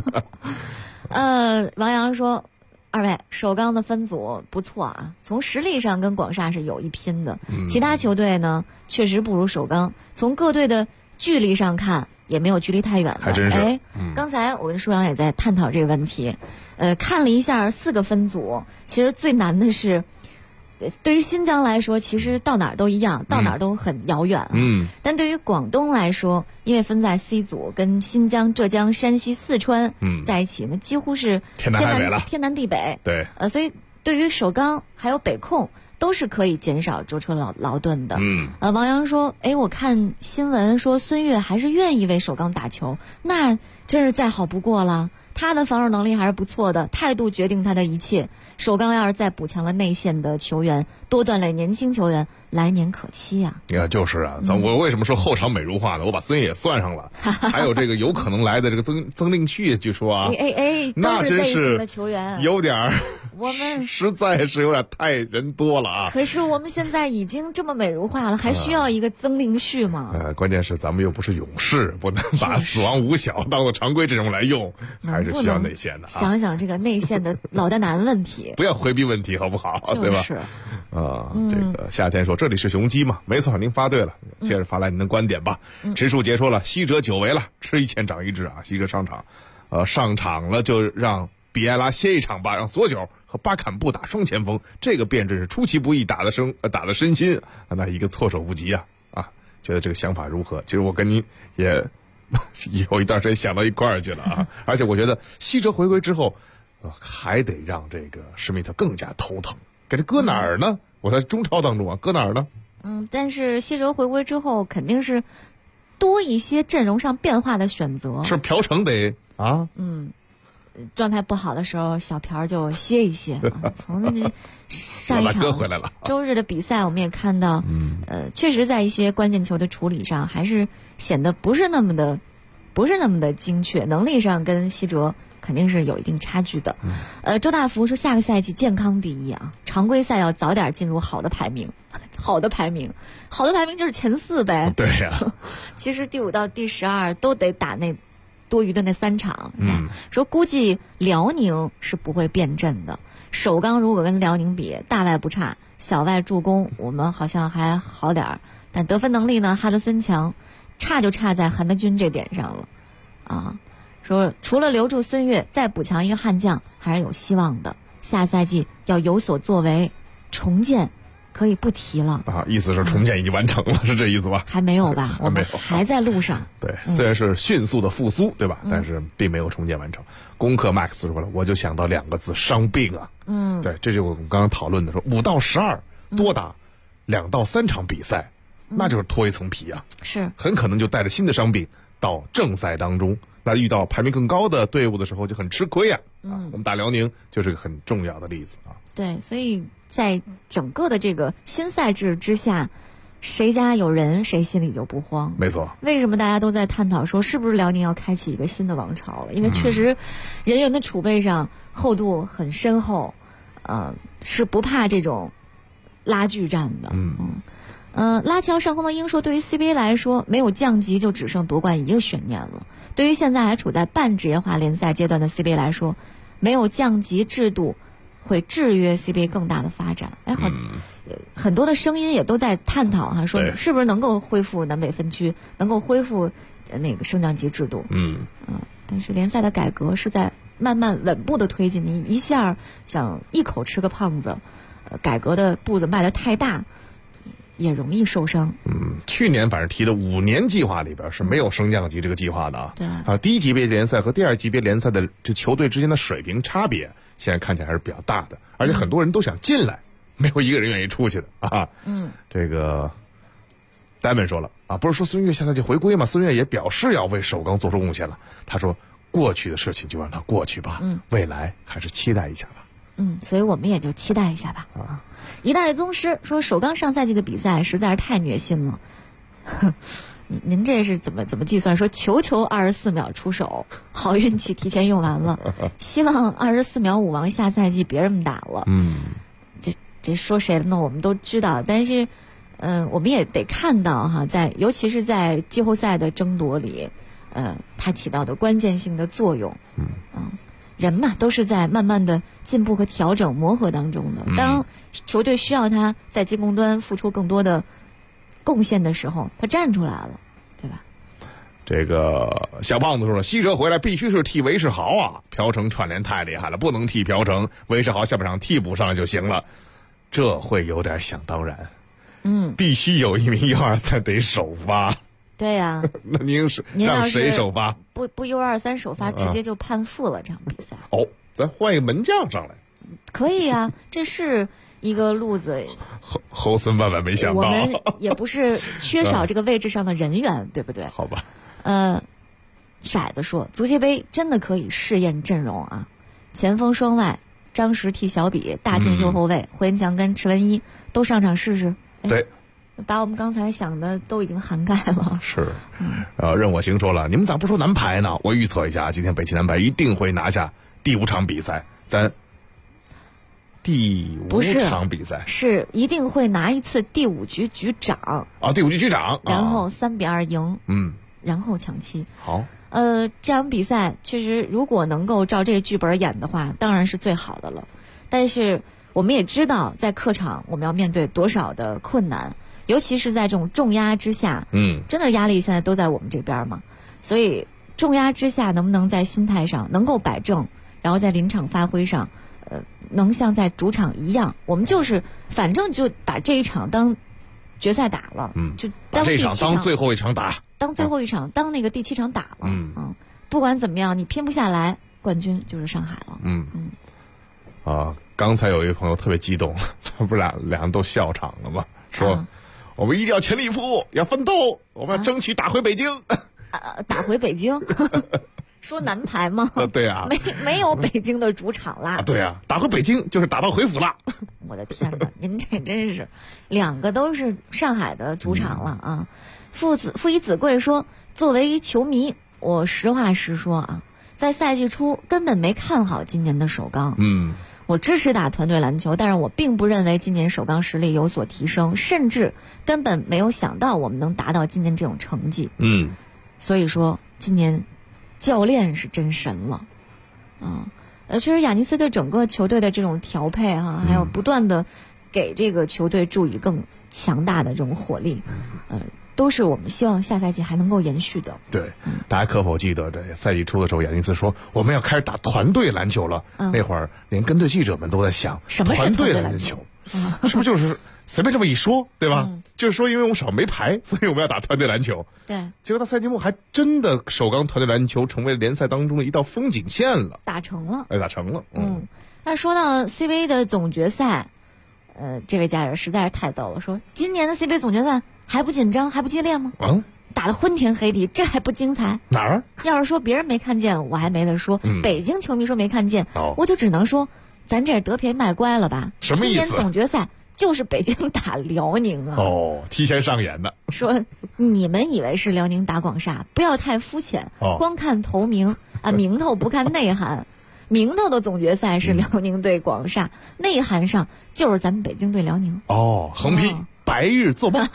王阳说，2位首钢的分组不错啊，从实力上跟广厦是有一拼的。其他球队呢，确实不如首钢。从各队的距离上看，也没有距离太远的。 还真是。 刚才我跟舒阳也在探讨这个问题。看了一下4个分组，其实最难的是，对于新疆来说，其实到哪儿都一样，到哪儿都很遥远啊。但对于广东来说，因为分在 C 组，跟新疆、浙江、山西、四川在一起，那几乎是天南地北。 对， 所以对于首钢还有北控都是可以减少舟车劳顿的。王阳说，我看新闻说孙悦还是愿意为首钢打球，那真是再好不过了。他的防守能力还是不错的，态度决定他的一切。首钢要是再补强了内线的球员，多锻炼年轻球员，来年可期呀。 就是啊，我为什么说后场美如画呢？我把孙也算上了，还有这个有可能来的这个曾令旭，据说啊， 那真是的球员有点我们实在是有点太人多了啊。 可是我们现在已经这么美如画了，还需要一个曾令旭吗？ 关键是咱们又不是勇士，不能把死亡五小当做常规阵容来用，还是需要内线的啊。 想想这个内线的老大难问题， 不要回避问题好不好？ 对吧？这个夏天说这里是雄鸡嘛，没错，您发对了。接着发来您的观点吧。池树杰说了，西哲久违了，吃一堑长一智啊。西哲上场了就让比埃拉歇一场吧，让索九和巴坎布打双前锋，这个辩证是出其不意，打的身心，那一个措手不及啊！觉得这个想法如何？其实我跟您也有一段时间想到一块儿去了啊！而且我觉得西哲回归之后，还得让这个施密特更加头疼，给他搁哪儿呢？我在中超当中啊，搁哪儿呢？ 但是西哲回归之后，肯定是多一些阵容上变化的选择。 是朴成得啊？ 状态不好的时候，小朴就歇一歇。从上一场回来了周日的比赛，我们也看到，确实在一些关键球的处理上，还是显得不是那么的精确，能力上跟西哲肯定是有一定差距的。周大福说下个赛季健康第一啊，常规赛要早点进入好的排名，好的排名就是前4呗。 对呀， 其实第5到第12都得打那多余的那3场，说估计辽宁是不会变阵的。首钢如果跟辽宁比，大外不差，小外助攻我们好像还好点儿，但得分能力呢，哈德森强，差就差在韩德君这点上了啊。说除了留住孙悦，再补强一个悍将还是有希望的。下赛季要有所作为，重建可以不提了啊！意思是重建已经完成了，是这意思吧？ 还没有吧？ 还没有， 还在路上。 对，虽然是迅速的复苏，对吧？但是并没有重建完成。攻克 Max 说了，我就想到2个字：伤病啊。对，这就是我们刚刚讨论的，说5到12多打2到3场比赛，那就是脱一层皮啊。 是， 很可能就带着新的伤病到正赛当中。那遇到排名更高的队伍的时候就很吃亏啊！我们打辽宁就是个很重要的例子啊。 对，所以在整个的这个新赛制之下，谁家有人谁心里就不慌。 没错。 为什么大家都在探讨说是不是辽宁要开启一个新的王朝了？因为确实人员的储备上厚度很深厚，是不怕这种拉锯战的。拉齐奥上空的鹰说，对于 CBA 来说，没有降级就只剩夺冠一个悬念了。对于现在还处在半职业化联赛阶段的 CBA 来说，没有降级制度会制约 CBA 更大的发展。很多的声音也都在探讨哈，说是不是能够恢复南北分区，能够恢复那个升降级制度。但是联赛的改革是在慢慢稳步的推进，你一下想一口吃个胖子，改革的步子迈得太大，也容易受伤。 去年反正提的5年计划里边是没有升降级这个计划的啊。 对第一级别联赛和第2级别联赛的这球队之间的水平差别，现在看起来还是比较大的，而且很多人都想进来，没有一个人愿意出去的啊。这个戴文说了啊，不是说孙悦下赛季回归吗？孙悦也表示要为首钢做出贡献了。他说，过去的事情就让它过去吧，未来还是期待一下吧。 所以我们也就期待一下吧。一代宗师说，首钢上赛季的比赛实在是太虐心了。您这是怎么计算？说求24秒出手，好运气提前用完了，希望24秒5王下赛季别这么打了。这说谁呢？我们都知道，但是我们也得看到哈，尤其是在季后赛的争夺里，它起到的关键性的作用。人嘛，都是在慢慢的进步和调整、磨合当中的。当球队需要他在进攻端付出更多的贡献的时候，他站出来了，对吧？ 这个小胖子说了，西哲回来必须是替韦世豪啊，朴成串联太厉害了，不能替朴成，韦世豪下半场替补上来就行了，这会有点想当然。必须有一名123得首发。 对呀， 那您让谁首发？ 不U23首发，直接就判负了这场比赛。 咱换一个门将上来， 可以啊，这是一个路子。 侯森万万没想到， 我们也不是缺少这个位置上的人员，对不对？ 好吧。 骰子说，足协杯真的可以试验阵容啊，前锋双外，张石替小比，大进右后卫，胡延强跟池文一都上场试试。 对。 把我们刚才想的都已经涵盖了。 是，任我行说了，你们咋不说男排呢？我预测一下，今天北汽男排一定会拿下第5场比赛。咱第5场比赛， 是一定会拿一次第5局局长。 第5局局长， 然后3-2赢，然后抢七。 好， 这场比赛确实如果能够照这个剧本演的话，当然是最好的了。但是我们也知道，在客场我们要面对多少的困难，尤其是在这种重压之下，真的压力现在都在我们这边嘛。所以重压之下，能不能在心态上能够摆正，然后在临场发挥上，能像在主场一样，我们就是反正就把这一场当决赛打了，就当这场当最后一场打， 当最后一场，当那个第7场打了，不管怎么样，你拼不下来，冠军就是上海了。 刚才有一位朋友特别激动，咱不俩人都笑场了吗？说我们一定要全力以赴，要奋斗，我们要争取打回北京。 打回北京？说南排吗？ 对啊， 没有北京的主场啦。 对啊，打回北京就是打道回府了。 我的天哪，您这真是2个都是上海的主场了啊！父以子贵说，作为球迷，我实话实说啊，在赛季初根本没看好今年的首钢。我支持打团队篮球，但是我并不认为今年首钢实力有所提升，甚至根本没有想到我们能达到今年这种成绩。所以说今年教练是真神了，确实亚尼斯对整个球队的这种调配还有不断的给这个球队注以更强大的这种火力，都是我们希望下赛季还能够延续的。 对，大家可否记得这赛季初的时候，亚尼斯说我们要开始打团队篮球了，那会儿连跟队记者们都在想， 什么是团队篮球？是不是就是随便这么一说，对吧？就是说，因为我们手上没牌，所以我们要打团队篮球。 对， 结果到赛季末还真的首钢团队篮球成为联赛当中的一道风景线了， 打成了。 打成了。 那说到 CBA 的总决赛，这位家人实在是太逗了，说今年的 CBA 总决赛还不紧张，还不激烈吗？打得昏天黑地，这还不精彩？ 哪儿？ 要是说别人没看见，我还没得说。北京球迷说没看见，我就只能说，咱这得便宜卖乖了吧？ 什么意思？ 今年总决赛就是北京打辽宁啊！ 提前上演的。 说你们以为是辽宁打广厦，不要太肤浅，光看头名名头不看内涵。名头的总决赛是辽宁对广厦，内涵上就是咱们北京对辽宁。 横批白日做梦。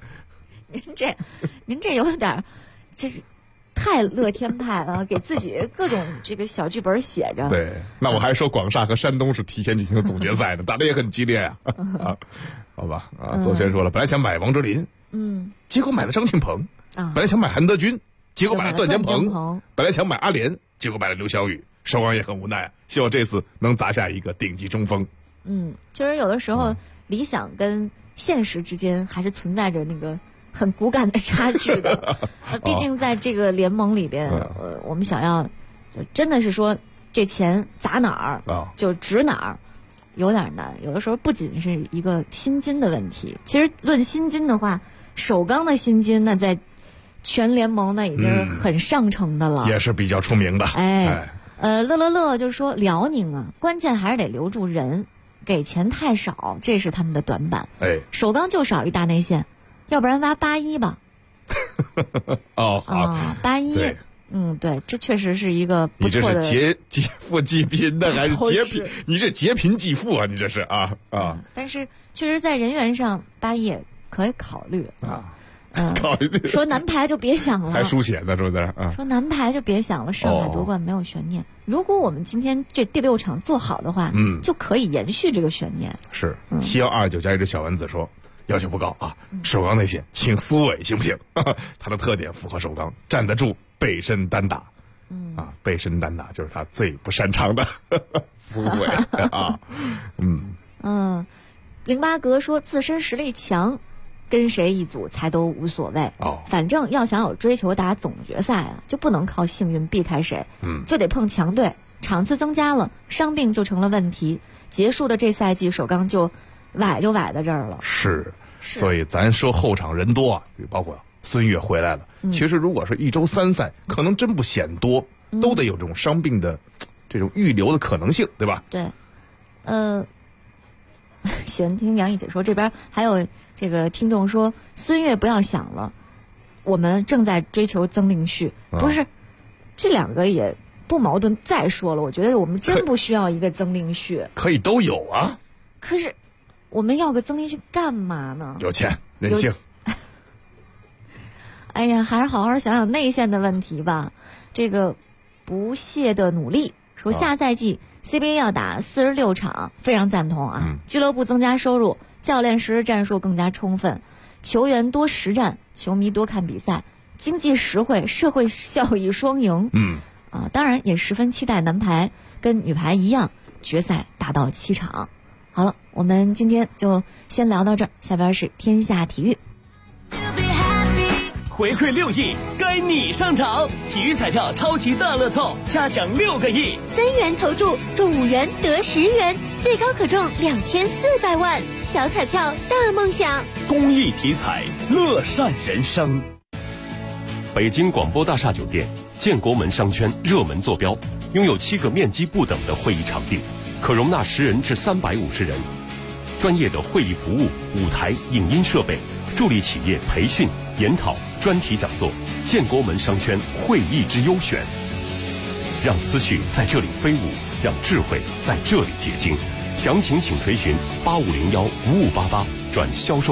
您这有点，这是太乐天派了，给自己各种这个小剧本写着。 对，那我还说广厦和山东是提前进行总决赛的，打得也很激烈呀。好吧，左轩说了，本来想买王哲林，结果买了张庆鹏，本来想买韩德君，结果买了段坚鹏，本来想买阿联，结果买了刘晓宇。首钢也很无奈，希望这次能砸下一个顶级中锋。 就是有的时候理想跟现实之间还是存在着那个很骨感的差距的。毕竟在这个联盟里边，我们想要就真的是说这钱砸哪儿就值哪儿，有点难。有的时候不仅是一个薪金的问题，其实论薪金的话，首钢的薪金那在全联盟那已经是很上乘的了， 也是比较出名的。 乐就是说辽宁啊，关键还是得留住人，给钱太少，这是他们的短板。首钢就少一大内线，要不然挖81吧。 好 ，81。对，这确实是一个不错的。 你这是劫富济贫的还是劫贫？你这劫贫济富啊！你这是但是确实在人员上，81也可以考虑啊。 考虑说南排就别想了， 还输血呢，是不是？ 说南排就别想了，上海夺冠没有悬念。如果我们今天这第6场做好的话，就可以延续这个悬念。 是7129加一只小丸子说，要求不高啊，首钢内线请苏伟行不行？他的特点符合首钢，站得住，背身单打。背身单打就是他最不擅长的苏伟啊。 08格说自身实力强。跟谁一组才都无所谓反正要想有追求打总决赛啊，就不能靠幸运避开谁，就得碰强队，场次增加了，伤病就成了问题。结束的这赛季，首钢就崴在这儿了。 是，所以咱说后场人多啊，包括孙悦回来了。其实如果是1周3赛，可能真不嫌多，都得有这种伤病的这种预留的可能性，对吧？ 对，喜欢听杨毅解说，这边还有这个听众说孙悦不要想了，我们正在追求曾令旭，不是这2个也不矛盾再说了，我觉得我们真不需要一个增令序， 可以都有啊。 可是我们要个增令序干嘛呢？ 有钱任性。 哎呀，还是好好想想内线的问题吧。这个不懈的努力说下赛季 CBA 要打46场，非常赞同啊。俱乐部增加收入，教练实施战术更加充分，球员多实战，球迷多看比赛，经济实惠，社会效益双赢。当然也十分期待男排跟女排一样，决赛打到7场。好了，我们今天就先聊到这儿，下边是天下体育。 回馈6亿，该你上场！体育彩票超级大乐透，加奖6个亿 ，3元投注中5元得10元，最高可中2400万，小彩票大梦想。 公益体彩，乐善人生。 北京广播大厦酒店建国门商圈热门坐标，拥有7个面积不等的会议场地，可容纳10人至350人，专业的会议服务、舞台、影音设备，助力企业培训、研讨、专题讲座。建国门商圈会议之优选，让思绪在这里飞舞，让智慧在这里结晶。详情请垂询85015588转销售